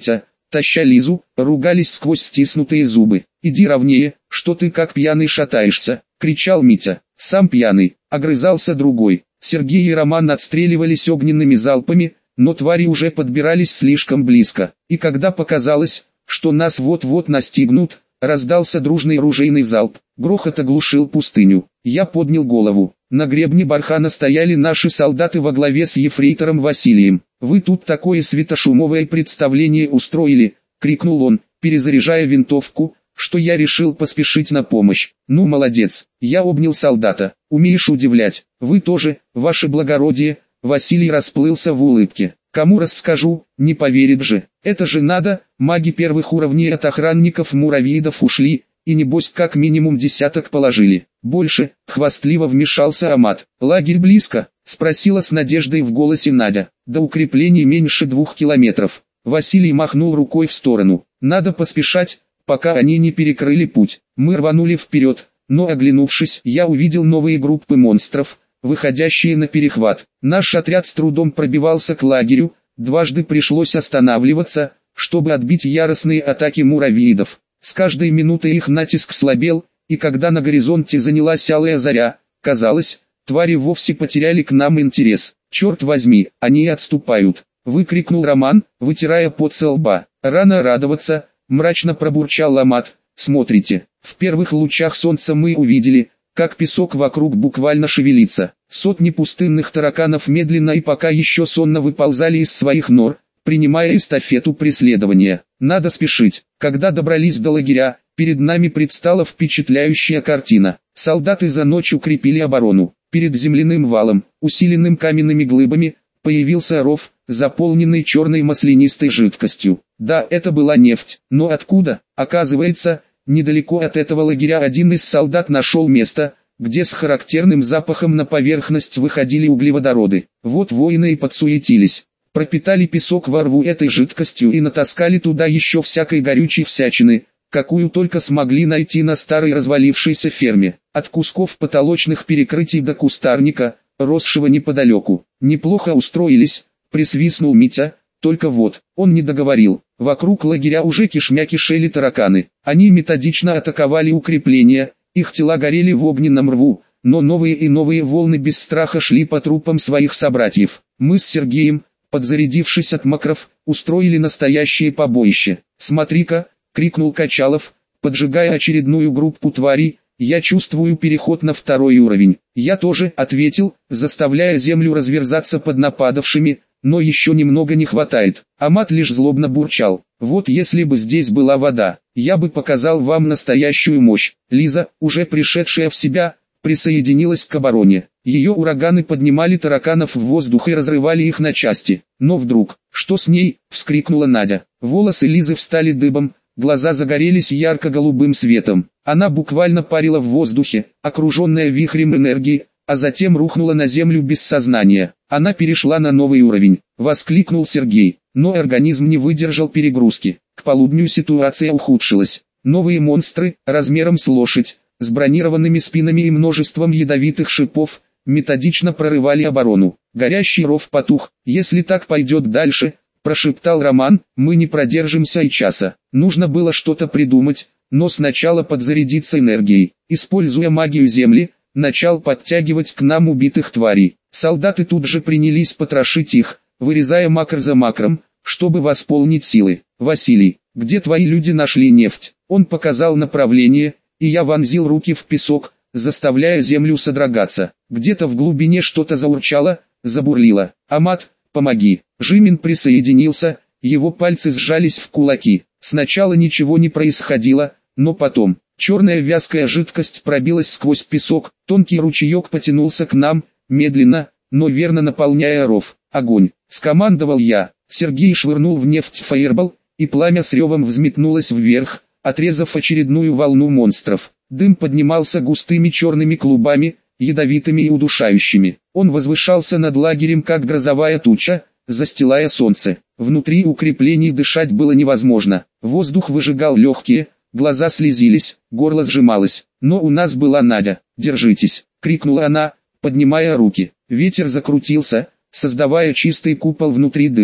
таща Лизу, ругались сквозь стиснутые зубы. «Иди ровнее, что ты как пьяный шатаешься!» — кричал Митя. «Сам пьяный!» — огрызался другой. Сергей и Роман отстреливались огненными залпами, но твари уже подбирались слишком близко. И когда показалось, что нас вот-вот настигнут, раздался дружный ружейный залп. Грохот оглушил пустыню. Я поднял голову. На гребне бархана стояли наши солдаты во главе с ефрейтором Василием. «Вы тут такое светошумовое представление устроили!» — крикнул он, перезаряжая винтовку, что я решил поспешить на помощь. «Ну молодец!» — я обнял солдата. «Умеешь удивлять. Вы тоже, ваше благородие!» Василий расплылся в улыбке. «Кому расскажу, не поверит же. Это же надо, маги первых уровней от охранников муравьидов ушли, и небось как минимум десяток положили. Больше», — хвастливо вмешался Амат. «Лагерь близко?» — спросила с надеждой в голосе Надя. «До укреплений меньше двух километров». Василий махнул рукой в сторону. «Надо поспешать, пока они не перекрыли путь». Мы рванули вперед, но оглянувшись, я увидел новые группы монстров, выходящие на перехват. Наш отряд с трудом пробивался к лагерю, дважды пришлось останавливаться, чтобы отбить яростные атаки муравьидов. С каждой минутой их натиск слабел, и когда на горизонте занялась алая заря, казалось, твари вовсе потеряли к нам интерес. «Черт возьми, они отступают!» — выкрикнул Роман, вытирая пот со лба. «Рано радоваться!» — мрачно пробурчал Амат. «Смотрите, в первых лучах солнца мы увидели, как песок вокруг буквально шевелится. Сотни пустынных тараканов медленно и пока еще сонно выползали из своих нор, принимая эстафету преследования. Надо спешить». Когда добрались до лагеря, перед нами предстала впечатляющая картина. Солдаты за ночь укрепили оборону. Перед земляным валом, усиленным каменными глыбами, появился ров, заполненный черной маслянистой жидкостью. Да, это была нефть, но откуда? Оказывается, недалеко от этого лагеря один из солдат нашел место, где с характерным запахом на поверхность выходили углеводороды. Вот воины и подсуетились. Пропитали песок во рву этой жидкостью и натаскали туда еще всякой горючей всячины, какую только смогли найти на старой развалившейся ферме. От кусков потолочных перекрытий до кустарника, росшего неподалеку. «Неплохо устроились», — присвистнул Митя, только вот, он не договорил. Вокруг лагеря уже кишмя кишели тараканы. Они методично атаковали укрепления, их тела горели в огненном рву, но новые и новые волны без страха шли по трупам своих собратьев. Мы с Сергеем, подзарядившись от макров, устроили настоящее побоище. «Смотри-ка!» — крикнул Качалов, поджигая очередную группу тварей. «Я чувствую переход на второй уровень». «Я тоже», — ответил, заставляя землю разверзаться под нападавшими, «но еще немного не хватает». Амат лишь злобно бурчал. «Вот если бы здесь была вода, я бы показал вам настоящую мощь». Лиза, уже пришедшая в себя, присоединилась к обороне. Ее ураганы поднимали тараканов в воздух и разрывали их на части. Но вдруг, что с ней, вскрикнула Надя. Волосы Лизы встали дыбом, глаза загорелись ярко-голубым светом. Она буквально парила в воздухе, окруженная вихрем энергии, а затем рухнула на землю без сознания. Она перешла на новый уровень, воскликнул Сергей, но организм не выдержал перегрузки. К полудню ситуация ухудшилась. Новые монстры, размером с лошадь, с бронированными спинами и множеством ядовитых шипов, методично прорывали оборону. Горящий ров потух. «Если так пойдет дальше», — прошептал Роман, — «мы не продержимся и часа». Нужно было что-то придумать, но сначала подзарядиться энергией. Используя магию земли, начал подтягивать к нам убитых тварей. Солдаты тут же принялись потрошить их, вырезая макр за макром, чтобы восполнить силы. «Василий, где твои люди нашли нефть?» Он показал направление, и я вонзил руки в песок, заставляя землю содрогаться. Где-то в глубине что-то заурчало, забурлило. «Амат, помоги!» Жимин присоединился, его пальцы сжались в кулаки. Сначала ничего не происходило, но потом, черная вязкая жидкость пробилась сквозь песок, тонкий ручеек потянулся к нам, медленно, но верно наполняя ров. «Огонь!» — скомандовал я. Сергей швырнул в нефть фаербол, и пламя с ревом взметнулось вверх, отрезав очередную волну монстров. Дым поднимался густыми черными клубами, ядовитыми и удушающими. Он возвышался над лагерем как грозовая туча, застилая солнце. Внутри укреплений дышать было невозможно. Воздух выжигал легкие, глаза слезились, горло сжималось. Но у нас была Надя. «Держитесь!» — крикнула она, поднимая руки. Ветер закрутился, создавая чистый купол внутри дыма.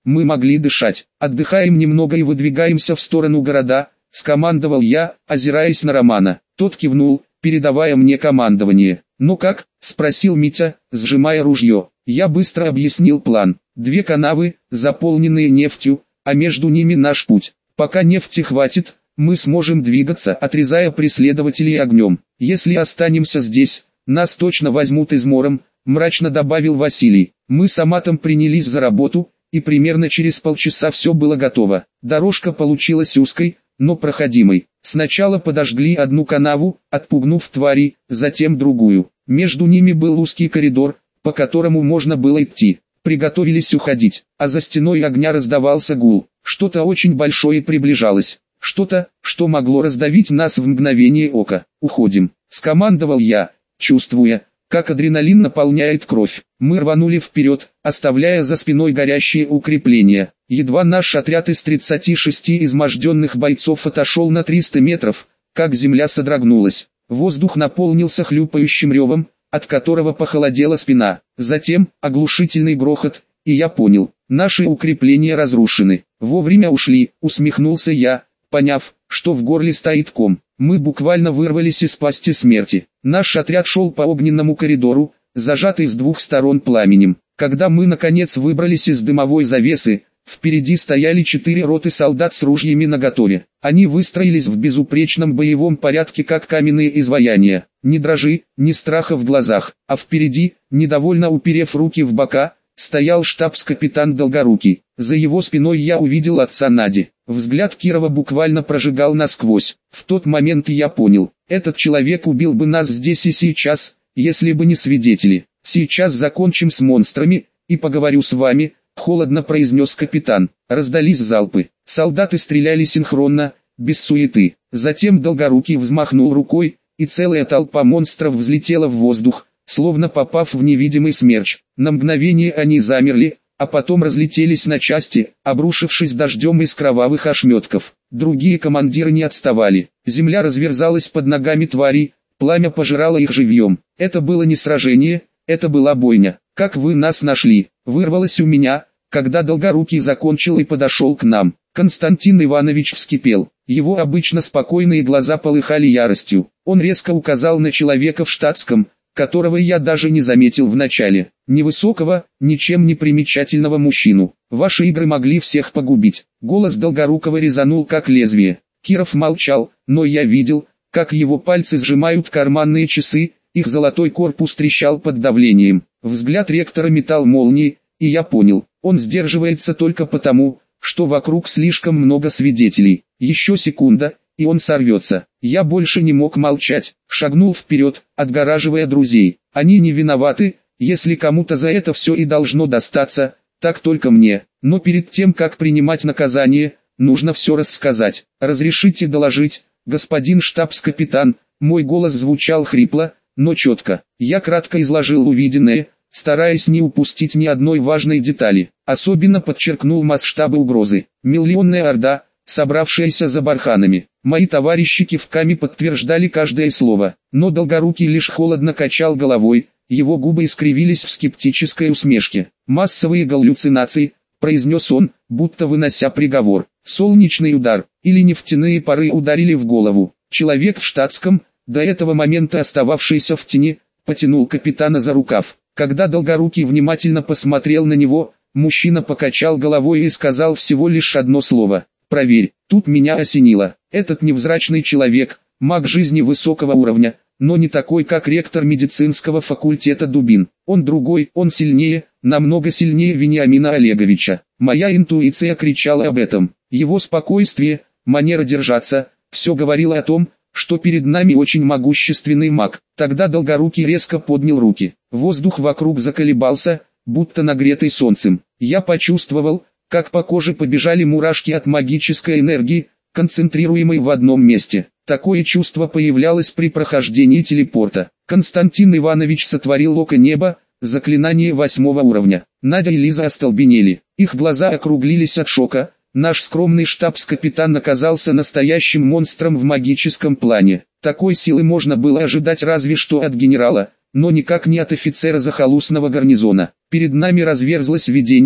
мы могли дышать. «Отдыхаем немного и выдвигаемся в сторону города», — скомандовал я, озираясь на Романа. Тот кивнул, передавая мне командование. «Ну как?» — спросил Митя, сжимая ружье. Я быстро объяснил план. Две канавы, заполненные нефтью, а между ними наш путь. Пока нефти хватит, мы сможем двигаться, отрезая преследователей огнем. Если останемся здесь, нас точно возьмут измором», — мрачно добавил Василий. Мы с Аматом принялись за работу, и примерно через полчаса все было готово. Дорожка получилась узкой, но проходимой. Сначала подожгли одну канаву, отпугнув тварей, затем другую. Между ними был узкий коридор, по которому можно было идти. Приготовились уходить, а за стеной огня раздавался гул. Что-то очень большое приближалось. Что-то, что могло раздавить нас в мгновение ока. «Уходим», — скомандовал я, чувствуя, как адреналин наполняет кровь. Мы рванули вперед, оставляя за спиной горящие укрепления. Едва наш отряд из тридцати шести изможденных бойцов отошел на триста метров, как земля содрогнулась. Воздух наполнился хлюпающим ревом, от которого похолодела спина. Затем оглушительный грохот, и я понял, наши укрепления разрушены. «Вовремя ушли», — усмехнулся я, поняв, что в горле стоит ком. Мы буквально вырвались из пасти смерти. Наш отряд шел по огненному коридору, зажатый с двух сторон пламенем. Когда мы наконец выбрались из дымовой завесы, впереди стояли четыре роты солдат с ружьями наготове. Они выстроились в безупречном боевом порядке, как каменные изваяния. Ни дрожи, ни страха в глазах, а впереди, недовольно уперев руки в бока, стоял штабс-капитан Долгорукий. За его спиной я увидел отца Нади. Взгляд Кирова буквально прожигал насквозь. В тот момент я понял, этот человек убил бы нас здесь и сейчас, если бы не свидетели. «Сейчас закончим с монстрами, и поговорю с вами», — холодно произнес капитан. Раздались залпы. Солдаты стреляли синхронно, без суеты. Затем Долгорукий взмахнул рукой, и целая толпа монстров взлетела в воздух, словно попав в невидимый смерч. На мгновение они замерли, а потом разлетелись на части, обрушившись дождем из кровавых ошметков. Другие командиры не отставали. Земля разверзалась под ногами тварей, пламя пожирало их живьем. Это было не сражение, это была бойня. «Как вы нас нашли?» — вырвалось у меня, когда Долгорукий закончил и подошел к нам. Константин Иванович вскипел. Его обычно спокойные глаза полыхали яростью. Он резко указал на человека в штатском, которого я даже не заметил вначале. Невысокого, ничем не примечательного мужчину. «Ваши игры могли всех погубить». Голос Долгорукова резанул как лезвие. Киров молчал, но я видел, как его пальцы сжимают карманные часы, их золотой корпус трещал под давлением. Взгляд ректора метал молнии, и я понял, он сдерживается только потому, что вокруг слишком много свидетелей. Еще секунда, и он сорвется. Я больше не мог молчать, шагнул вперед, отгораживая друзей. Они не виноваты, если кому-то за это все и должно достаться, так только мне. Но перед тем, как принимать наказание, нужно все рассказать. «Разрешите доложить, господин штабс-капитан?» Мой голос звучал хрипло, но четко. Я кратко изложил увиденное, стараясь не упустить ни одной важной детали. Особенно подчеркнул масштабы угрозы. Миллионная орда, собравшаяся за барханами. Мои товарищи кивками подтверждали каждое слово, но Долгорукий лишь холодно качал головой, его губы искривились в скептической усмешке. «Массовые галлюцинации», — произнес он, будто вынося приговор. «Солнечный удар, или нефтяные пары ударили в голову». Человек в штатском, до этого момента остававшийся в тени, потянул капитана за рукав. Когда Долгорукий внимательно посмотрел на него, мужчина покачал головой и сказал всего лишь одно слово: «Проверь». Тут меня осенило. Этот невзрачный человек, маг жизни высокого уровня, но не такой, как ректор медицинского факультета Дубин. Он другой, он сильнее, намного сильнее Вениамина Олеговича. Моя интуиция кричала об этом. Его спокойствие, манера держаться, все говорило о том, что перед нами очень могущественный маг. Тогда Долгорукий резко поднял руки. Воздух вокруг заколебался, будто нагретый солнцем. Я почувствовал, как по коже побежали мурашки от магической энергии, концентрируемой в одном месте. Такое чувство появлялось при прохождении телепорта. Константин Иванович сотворил око неба, заклинание восьмого уровня. Надя и Лиза остолбенели. Их глаза округлились от шока. Наш скромный штабс-капитан оказался настоящим монстром в магическом плане. Такой силы можно было ожидать разве что от генерала, но никак не от офицера захолустного гарнизона. Перед нами разверзлось видение,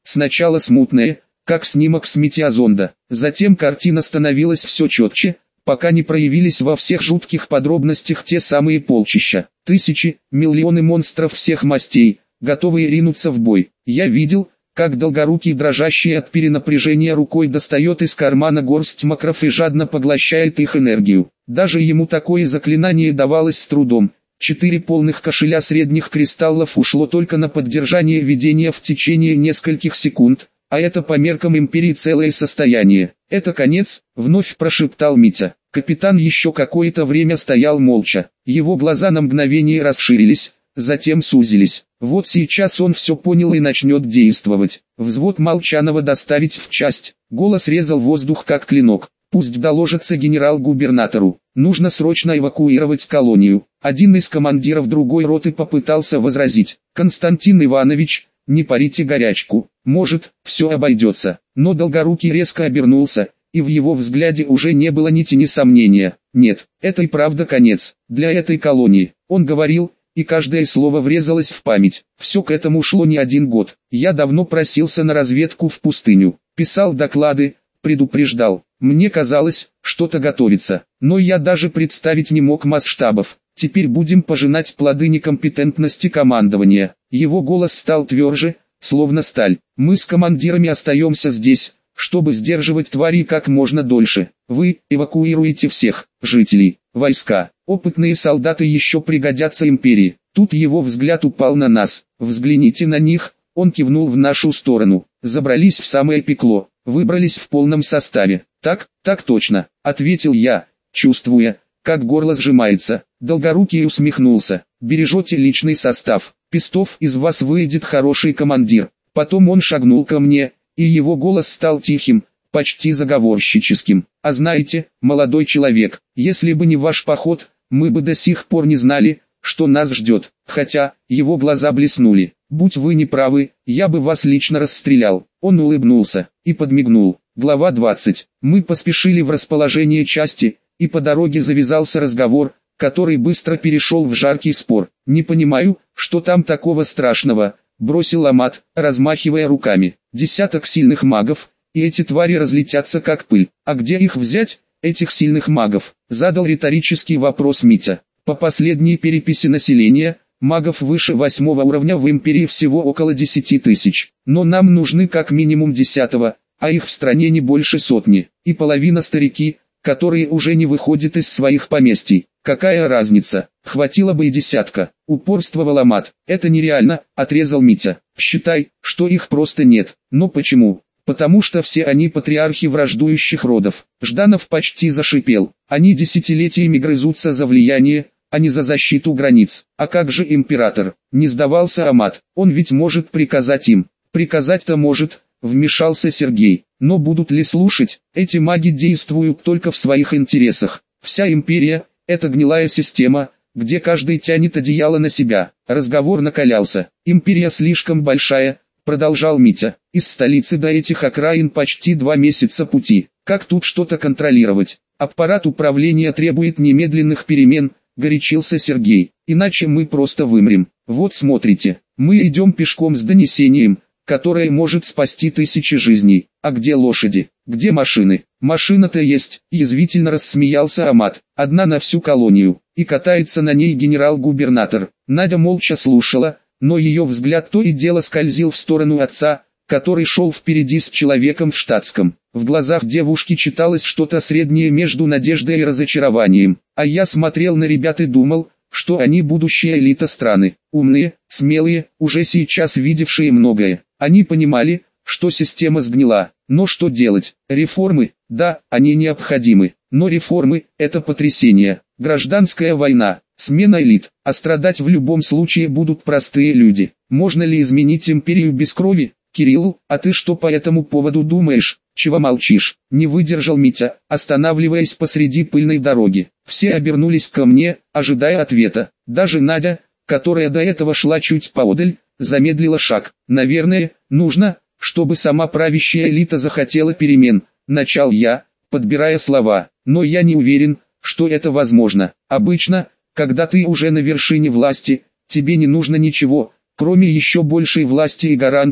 сначала смутное, как снимок с метеозонда. Затем картина становилась все четче, пока не проявились во всех жутких подробностях те самые полчища, тысячи, миллионы монстров всех мастей, готовые ринуться в бой. Я видел, как Долгорукий, дрожащий от перенапряжения рукой, достает из кармана горсть макров и жадно поглощает их энергию. Даже ему такое заклинание давалось с трудом. Четыре полных кошеля средних кристаллов ушло только на поддержание видения в течение нескольких секунд, а это по меркам империи целое состояние. «Это конец», — вновь прошептал Митя. Капитан еще какое-то время стоял молча. Его глаза на мгновение расширились, затем сузились. Вот сейчас он все понял и начнет действовать. Взвод Молчанова доставить в часть. Голос резал воздух как клинок. Пусть доложится генерал-губернатору. Нужно срочно эвакуировать колонию. Один из командиров другой роты попытался возразить. Константин Иванович, не парите горячку. Может, все обойдется. Но Долгорукий резко обернулся, и в его взгляде уже не было ни тени сомнения. Нет, это и правда конец. Для этой колонии. Он говорил, и каждое слово врезалось в память. Все к этому шло не один год. Я давно просился на разведку в пустыню. Писал доклады, предупреждал. Мне казалось, что-то готовится. Но я даже представить не мог масштабов. Теперь будем пожинать плоды некомпетентности командования. Его голос стал тверже, словно сталь. Мы с командирами остаемся здесь, чтобы сдерживать твари как можно дольше. Вы эвакуируете всех жителей, войска. Опытные солдаты еще пригодятся империи. Тут его взгляд упал на нас. Взгляните на них. Он кивнул в нашу сторону. Забрались в самое пекло. Выбрались в полном составе. Так, так точно, ответил я, чувствуя, как горло сжимается. Долгорукий усмехнулся. Бережете личный состав. Пестов, из вас выйдет хороший командир. Потом он шагнул ко мне, и его голос стал тихим, почти заговорщическим. А знаете, молодой человек, если бы не ваш поход, мы бы до сих пор не знали, что нас ждет. Хотя, его глаза блеснули. Будь вы не правы, я бы вас лично расстрелял. Он улыбнулся и подмигнул. Глава двадцать. Мы поспешили в расположение части, и по дороге завязался разговор, который быстро перешел в жаркий спор. «Не понимаю, что там такого страшного», — бросил Амат, размахивая руками. «Десяток сильных магов, и эти твари разлетятся как пыль. А где их взять, этих сильных магов?» — задал риторический вопрос Митя. По последней переписи населения, магов выше восьмого уровня в империи всего около десяти тысяч. Но нам нужны как минимум десятого, а их в стране не больше сотни. И половина старики, которые уже не выходят из своих поместий. Какая разница, хватило бы и десятка. Упорствовал Амат. Это нереально, отрезал Митя. Считай, что их просто нет. Но почему? Потому что все они патриархи враждующих родов. Жданов почти зашипел. Они десятилетиями грызутся за влияние, а не за защиту границ. А как же император? Не сдавался Амат. Он ведь может приказать им. Приказать-то может, вмешался Сергей. Но будут ли слушать? Эти маги действуют только в своих интересах. Вся империя – это гнилая система, где каждый тянет одеяло на себя. Разговор накалялся. Империя слишком большая, продолжал Митя. Из столицы до этих окраин почти два месяца пути. Как тут что-то контролировать? Аппарат управления требует немедленных перемен, горячился Сергей. Иначе мы просто вымрем. Вот смотрите, мы идем пешком с донесением, которое может спасти тысячи жизней. А где лошади? Где машины? Машина-то есть, язвительно рассмеялся Амат. Одна на всю колонию. И катается на ней генерал-губернатор. Надя молча слушала, но ее взгляд то и дело скользил в сторону отца, который шел впереди с человеком в штатском. В глазах девушки читалось что-то среднее между надеждой и разочарованием. А я смотрел на ребят и думал, что они будущая элита страны. Умные, смелые, уже сейчас видевшие многое. Они понимали, что система сгнила. Но что делать? Реформы, да, они необходимы. Но реформы – это потрясение. Гражданская война, смена элит. А страдать в любом случае будут простые люди. Можно ли изменить империю без крови? Кирилл, а ты что по этому поводу думаешь? Чего молчишь? Не выдержал Митя, останавливаясь посреди пыльной дороги. Все обернулись ко мне, ожидая ответа. Даже Надя, которая до этого шла чуть поодаль, замедлила шаг. Наверное, нужно, чтобы сама правящая элита захотела перемен. Начал я, подбирая слова. Но я не уверен, что это возможно. Обычно, когда ты уже на вершине власти, тебе не нужно ничего, кроме еще большей власти и гарантий,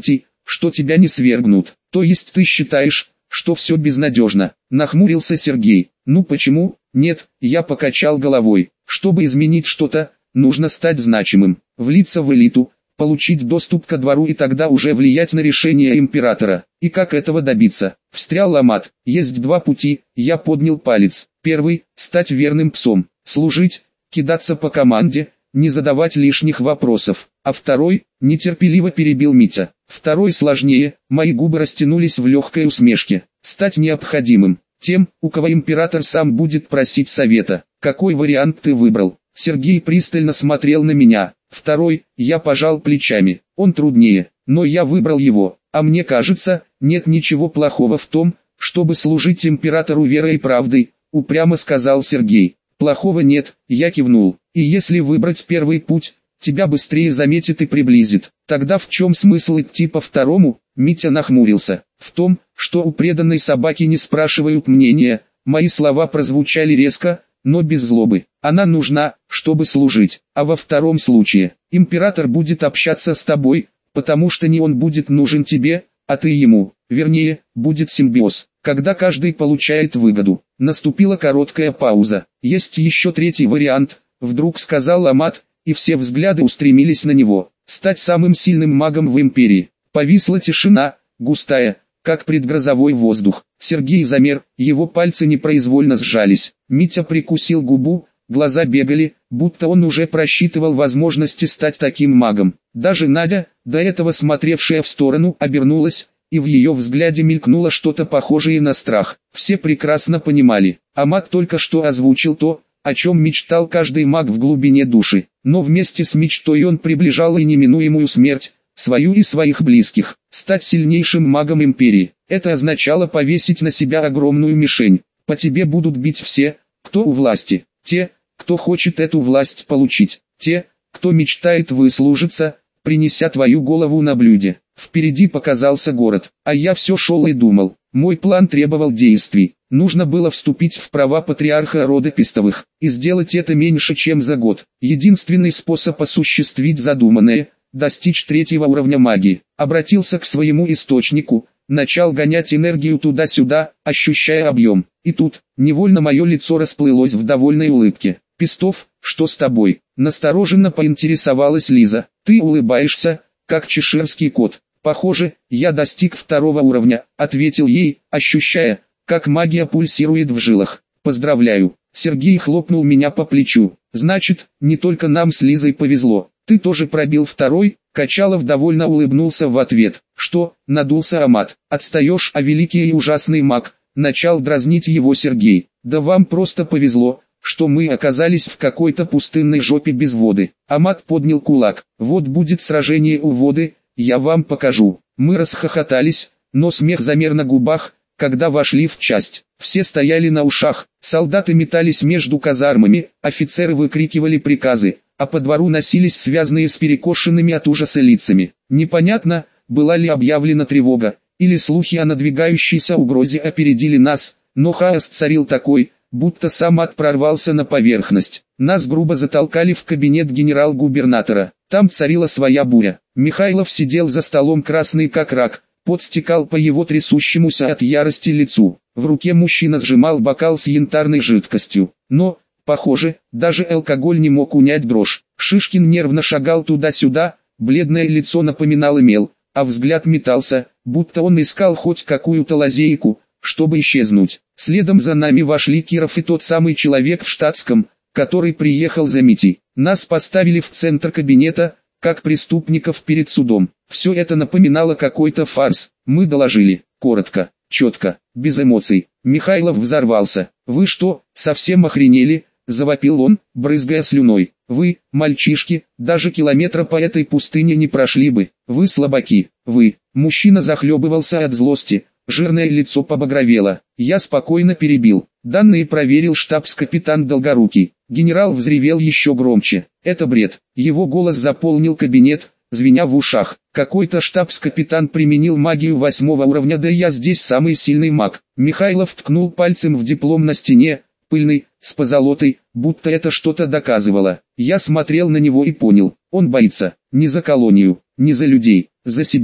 что тебя не свергнут. То есть ты считаешь, что все безнадежно? Нахмурился Сергей. Ну почему? Нет, я покачал головой. Чтобы изменить что-то, нужно стать значимым, влиться в элиту, получить доступ ко двору и тогда уже влиять на решение императора. И как этого добиться? Встрял Амат. Есть два пути, я поднял палец. Первый – стать верным псом, служить, кидаться по команде, не задавать лишних вопросов. А второй – нетерпеливо перебил Митя. Второй сложнее, мои губы растянулись в легкой усмешке. Стать необходимым, тем, у кого император сам будет просить совета. Какой вариант ты выбрал? Сергей пристально смотрел на меня. Второй, я пожал плечами. Он труднее, но я выбрал его. А мне кажется, нет ничего плохого в том, чтобы служить императору верой и правдой, упрямо сказал Сергей. Плохого нет, я кивнул. И если выбрать первый путь, тебя быстрее заметит и приблизит. Тогда в чем смысл идти по второму? Митя нахмурился. В том, что у преданной собаки не спрашивают мнения. Мои слова прозвучали резко, но без злобы. Она нужна, чтобы служить. А во втором случае, император будет общаться с тобой, потому что не он будет нужен тебе, а ты ему. Вернее, будет симбиоз, когда каждый получает выгоду. Наступила короткая пауза. Есть еще третий вариант, вдруг сказал Амат, и все взгляды устремились на него. Стать самым сильным магом в империи. Повисла тишина, густая, как предгрозовой воздух. Сергей замер, его пальцы непроизвольно сжались. Митя прикусил губу, глаза бегали, будто он уже просчитывал возможности стать таким магом. Даже Надя, до этого смотревшая в сторону, обернулась, и в ее взгляде мелькнуло что-то похожее на страх. Все прекрасно понимали, Амат только что озвучил то, о чем мечтал каждый маг в глубине души. Но вместе с мечтой он приближал и неминуемую смерть, свою и своих близких. Стать сильнейшим магом империи, это означало повесить на себя огромную мишень. По тебе будут бить все, кто у власти, те, кто хочет эту власть получить, те, кто мечтает выслужиться, принеся твою голову на блюде. Впереди показался город, а я все шел и думал. Мой план требовал действий. Нужно было вступить в права патриарха рода Пестовых, и сделать это меньше чем за год. Единственный способ осуществить задуманное – достичь третьего уровня магии. Обратился к своему источнику, начал гонять энергию туда-сюда, ощущая объем. И тут, невольно мое лицо расплылось в довольной улыбке. «Пестов, что с тобой?» – настороженно поинтересовалась Лиза. «Ты улыбаешься, как чеширский кот». «Похоже, я достиг второго уровня», — ответил ей, ощущая, как магия пульсирует в жилах. «Поздравляю». Сергей хлопнул меня по плечу. «Значит, не только нам с Лизой повезло. Ты тоже пробил второй?» Качалов довольно улыбнулся в ответ. «Что?» — надулся Амат. «Отстаешь, а великий и ужасный маг?» — начал дразнить его Сергей. «Да вам просто повезло, что мы оказались в какой-то пустынной жопе без воды». Амат поднял кулак. «Вот будет сражение у воды, я вам покажу». Мы расхохотались, но смех замер на губах, когда вошли в часть. Все стояли на ушах, солдаты метались между казармами, офицеры выкрикивали приказы, а по двору носились связанные с перекошенными от ужаса лицами. Непонятно, была ли объявлена тревога, или слухи о надвигающейся угрозе опередили нас, но хаос царил такой, будто сам ад прорвался на поверхность. Нас грубо затолкали в кабинет генерал-губернатора. Там царила своя буря. Михайлов сидел за столом красный как рак, пот стекал по его трясущемуся от ярости лицу. В руке мужчина сжимал бокал с янтарной жидкостью. Но, похоже, даже алкоголь не мог унять дрожь. Шишкин нервно шагал туда-сюда, бледное лицо напоминало мел, а взгляд метался, будто он искал хоть какую-то лазейку, чтобы исчезнуть. Следом за нами вошли Киров и тот самый человек в штатском, который приехал за Митей. Нас поставили в центр кабинета, как преступников перед судом. Все это напоминало какой-то фарс. Мы доложили, коротко, четко, без эмоций. Михайлов взорвался. «Вы что, совсем охренели?» – завопил он, брызгая слюной. «Вы, мальчишки, даже километра по этой пустыне не прошли бы. Вы слабаки, вы». Мужчина захлебывался от злости. Жирное лицо побагровело. Я спокойно перебил. Данные проверил штабс-капитан Долгорукий. Генерал взревел еще громче. Это бред. Его голос заполнил кабинет, звеня в ушах. Какой-то штабс-капитан применил магию восьмого уровня, да я здесь самый сильный маг. Михайлов ткнул пальцем в диплом на стене, пыльный, с позолотой, будто это что-то доказывало. Я смотрел на него и понял, он боится, не за колонию, не за людей, за себя.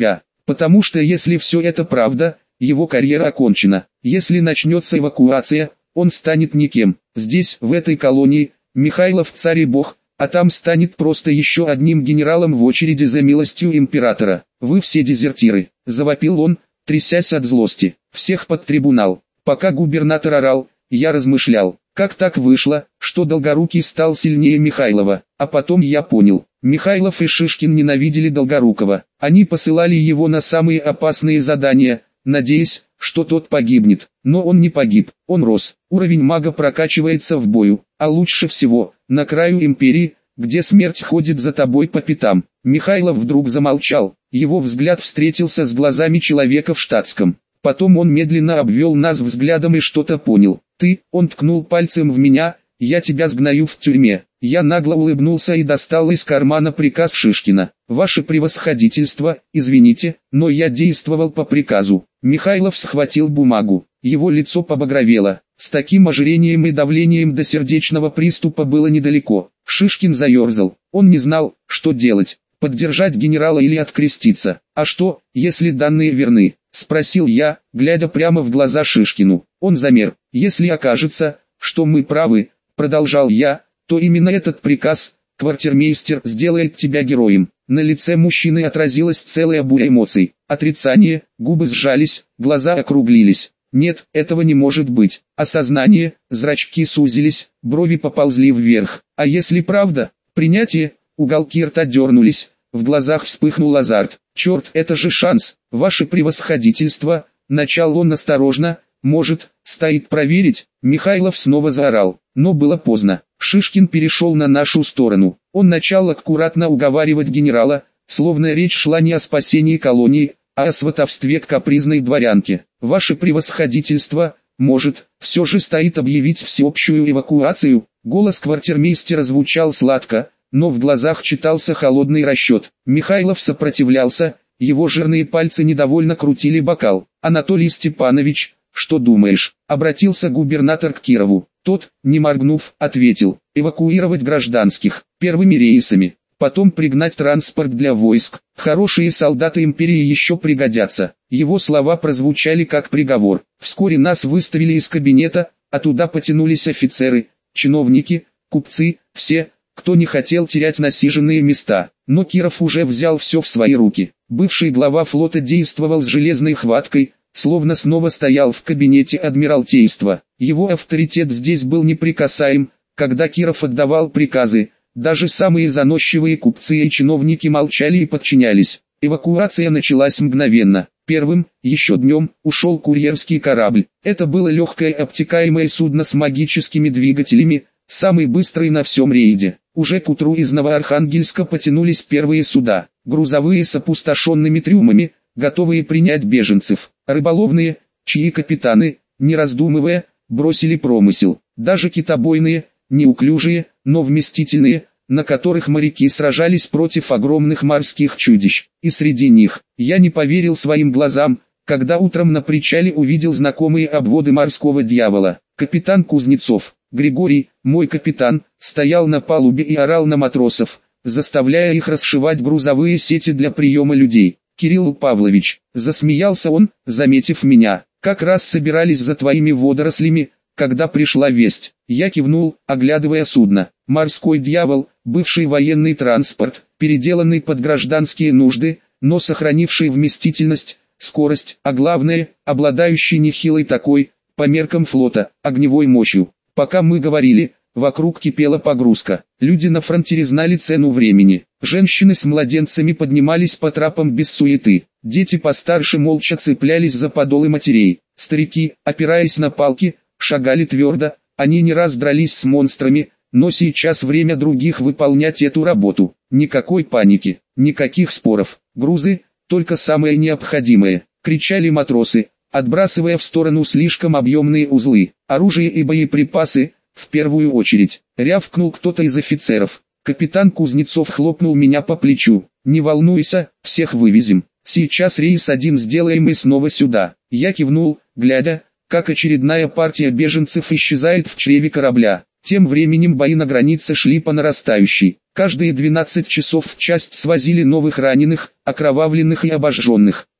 Потому что если все это правда, его карьера окончена. Если начнется эвакуация, он станет никем. Здесь, в этой колонии, Михайлов царь и бог, а там станет просто еще одним генералом в очереди за милостью императора. Вы все дезертиры, завопил он, трясясь от злости. Всех под трибунал. Пока губернатор орал, я размышлял, как так вышло, что Долгорукий стал сильнее Михайлова. А потом я понял, Михайлов и Шишкин ненавидели Долгорукова. Они посылали его на самые опасные задания, надеясь, что тот погибнет. Но он не погиб, он рос. Уровень мага прокачивается в бою, а лучше всего, на краю империи, где смерть ходит за тобой по пятам. Михайлов вдруг замолчал, его взгляд встретился с глазами человека в штатском. Потом он медленно обвел нас взглядом и что-то понял. «Ты», он ткнул пальцем в меня, «я тебя сгною в тюрьме». Я нагло улыбнулся и достал из кармана приказ Шишкина. «Ваше превосходительство, извините, но я действовал по приказу». Михайлов схватил бумагу. Его лицо побагровело. С таким ожирением и давлением до сердечного приступа было недалеко. Шишкин заерзал. Он не знал, что делать. Поддержать генерала или откреститься. «А что, если данные верны?» — спросил я, глядя прямо в глаза Шишкину. Он замер. «Если окажется, что мы правы», — продолжал я, — «то именно этот приказ, квартирмейстер, сделает тебя героем». На лице мужчины отразилась целая буря эмоций. Отрицание, губы сжались, глаза округлились. «Нет, этого не может быть». Осознание, зрачки сузились, брови поползли вверх. «А если правда?» «Принятие», уголки рта дернулись, в глазах вспыхнул азарт. «Черт, это же шанс, ваше превосходительство», — начал он осторожно, «может, стоит проверить?» Михайлов снова заорал, но было поздно. Шишкин перешел на нашу сторону. Он начал аккуратно уговаривать генерала, словно речь шла не о спасении колонии, а о сватовстве к капризной дворянке. «Ваше превосходительство, может, все же стоит объявить всеобщую эвакуацию?» Голос квартирмейстера звучал сладко, но в глазах читался холодный расчет. Михайлов сопротивлялся, его жирные пальцы недовольно крутили бокал. «Анатолий Степанович, что думаешь?» — обратился губернатор к Кирову. Тот, не моргнув, ответил: «Эвакуировать гражданских, первыми рейсами, потом пригнать транспорт для войск. Хорошие солдаты империи еще пригодятся». Его слова прозвучали как приговор. Вскоре нас выставили из кабинета, а туда потянулись офицеры, чиновники, купцы, все, кто не хотел терять насиженные места. Но Киров уже взял все в свои руки. Бывший глава флота действовал с железной хваткой, словно снова стоял в кабинете Адмиралтейства. Его авторитет здесь был неприкасаем, когда Киров отдавал приказы. Даже самые заносчивые купцы и чиновники молчали и подчинялись. Эвакуация началась мгновенно. Первым, еще днем, ушел курьерский корабль. Это было легкое обтекаемое судно с магическими двигателями, самый быстрый на всем рейде. Уже к утру из Новоархангельска потянулись первые суда, грузовые с опустошенными трюмами, готовые принять беженцев. Рыболовные, чьи капитаны, не раздумывая, бросили промысел. Даже китобойные, неуклюжие, но вместительные, на которых моряки сражались против огромных морских чудищ. И среди них, я не поверил своим глазам, когда утром на причале увидел знакомые обводы морского дьявола. Капитан Кузнецов, Григорий, мой капитан, стоял на палубе и орал на матросов, заставляя их расшивать грузовые сети для приема людей. «Кирилл Павлович», засмеялся он, заметив меня, «как раз собирались за твоими водорослями, когда пришла весть». Я кивнул, оглядывая судно. Морской дьявол, бывший военный транспорт, переделанный под гражданские нужды, но сохранивший вместительность, скорость, а главное, обладающий нехилой такой, по меркам флота, огневой мощью. Пока мы говорили, вокруг кипела погрузка. Люди на фронтире знали цену времени. Женщины с младенцами поднимались по трапам без суеты. Дети постарше молча цеплялись за подолы матерей. Старики, опираясь на палки, шагали твердо. Они не раз дрались с монстрами, но сейчас время других выполнять эту работу. Никакой паники, никаких споров. Грузы, только самое необходимое, кричали матросы, отбрасывая в сторону слишком объемные узлы. Оружие и боеприпасы, в первую очередь, рявкнул кто-то из офицеров. Капитан Кузнецов хлопнул меня по плечу. «Не волнуйся, всех вывезем. Сейчас рейс один сделаем и снова сюда». Я кивнул, глядя, как очередная партия беженцев исчезает в чреве корабля. Тем временем бои на границе шли по нарастающей. Каждые двенадцать часов в часть свозили новых раненых, окровавленных и обожженных.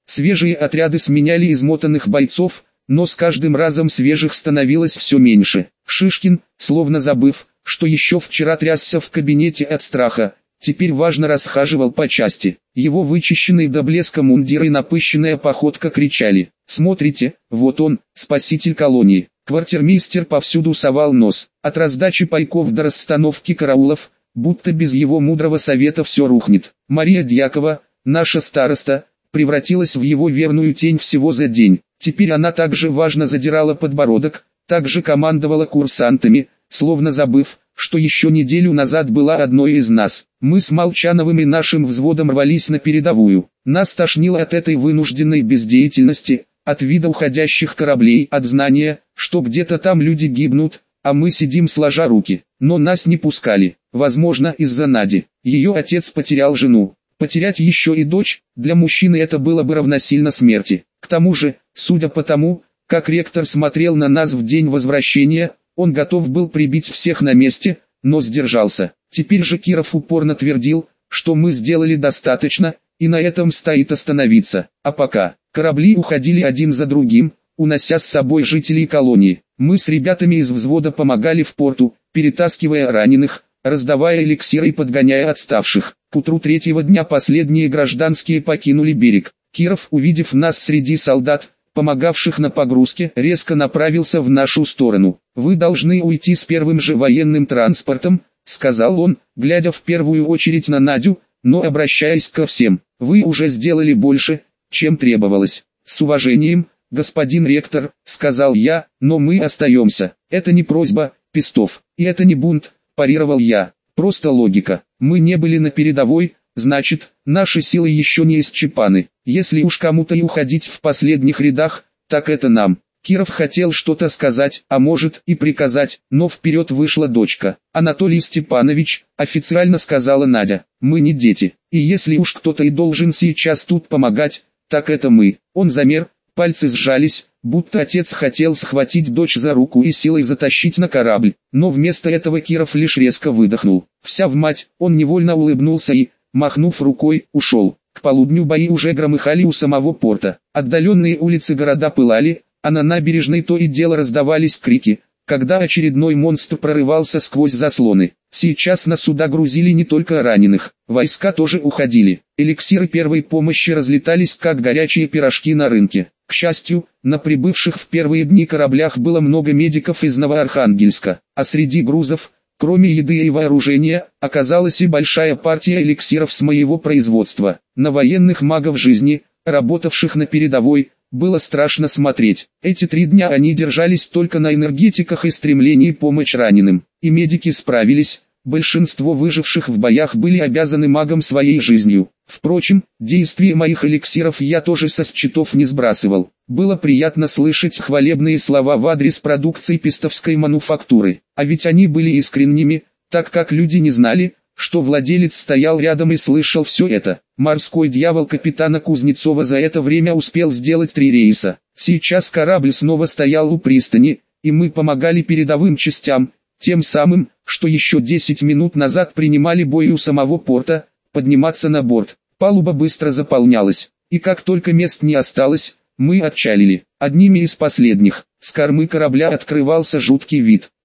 Свежие отряды сменяли измотанных бойцов, но с каждым разом свежих становилось все меньше. Шишкин, словно забыв, что еще вчера трясся в кабинете от страха, теперь важно расхаживал по части. Его вычищенный до блеска мундир и напыщенная походка кричали: «Смотрите, вот он, спаситель колонии». Квартирмейстер повсюду совал нос. От раздачи пайков до расстановки караулов, будто без его мудрого совета все рухнет. Мария Дьякова, наша староста, превратилась в его верную тень всего за день. Теперь она также важно задирала подбородок, также командовала курсантами, словно забыв, что еще неделю назад была одной из нас. Мы с Молчановым и нашим взводом рвались на передовую. Нас тошнило от этой вынужденной бездеятельности, от вида уходящих кораблей, от знания, что где-то там люди гибнут, а мы сидим сложа руки. Но нас не пускали, возможно из-за Нади. Ее отец потерял жену. Потерять еще и дочь, для мужчины это было бы равносильно смерти. К тому же, судя по тому, как ректор смотрел на нас в день возвращения, он готов был прибить всех на месте, но сдержался. Теперь же Киров упорно твердил, что мы сделали достаточно, и на этом стоит остановиться. А пока, корабли уходили один за другим, унося с собой жителей колонии. Мы с ребятами из взвода помогали в порту, перетаскивая раненых, раздавая эликсиры и подгоняя отставших. К утру третьего дня последние гражданские покинули берег. Киров, увидев нас среди солдат, помогавших на погрузке, резко направился в нашу сторону. «Вы должны уйти с первым же военным транспортом», — сказал он, глядя в первую очередь на Надю, но обращаясь ко всем. «Вы уже сделали больше, чем требовалось. С уважением, господин ректор», — сказал я, — «но мы остаемся». «Это не просьба, Пестов, и это не бунт», — парировал я. «Просто логика. Мы не были на передовой, значит, наши силы еще не исчерпаны. Если уж кому-то и уходить в последних рядах, так это нам». Киров хотел что-то сказать, а может и приказать, но вперед вышла дочка. «Анатолий Степанович», — официально сказала Надя, — «мы не дети, и если уж кто-то и должен сейчас тут помогать, так это мы». Он замер, пальцы сжались, будто отец хотел схватить дочь за руку и силой затащить на корабль, но вместо этого Киров лишь резко выдохнул. Вся в мать, он невольно улыбнулся и, махнув рукой, ушел. К полудню бои уже громыхали у самого порта. Отдаленные улицы города пылали, а на набережной то и дело раздавались крики, когда очередной монстр прорывался сквозь заслоны. Сейчас на суда грузили не только раненых, войска тоже уходили. Эликсиры первой помощи разлетались как горячие пирожки на рынке. К счастью, на прибывших в первые дни кораблях было много медиков из Новоархангельска, а среди грузов, кроме еды и вооружения, оказалась и большая партия эликсиров с моего производства. На военных магов жизни, работавших на передовой, было страшно смотреть. Эти три дня они держались только на энергетиках и стремлении помочь раненым. И медики справились, большинство выживших в боях были обязаны магам своей жизнью. Впрочем, действия моих эликсиров я тоже со счетов не сбрасывал. Было приятно слышать хвалебные слова в адрес продукции пестовской мануфактуры. А ведь они были искренними, так как люди не знали, что владелец стоял рядом и слышал все это. Морской дьявол капитана Кузнецова за это время успел сделать три рейса. Сейчас корабль снова стоял у пристани, и мы помогали передовым частям, тем самым, что еще десять минут назад принимали бой у самого порта, подниматься на борт. Палуба быстро заполнялась, и как только мест не осталось, мы отчалили. Одними из последних, с кормы корабля открывался жуткий вид.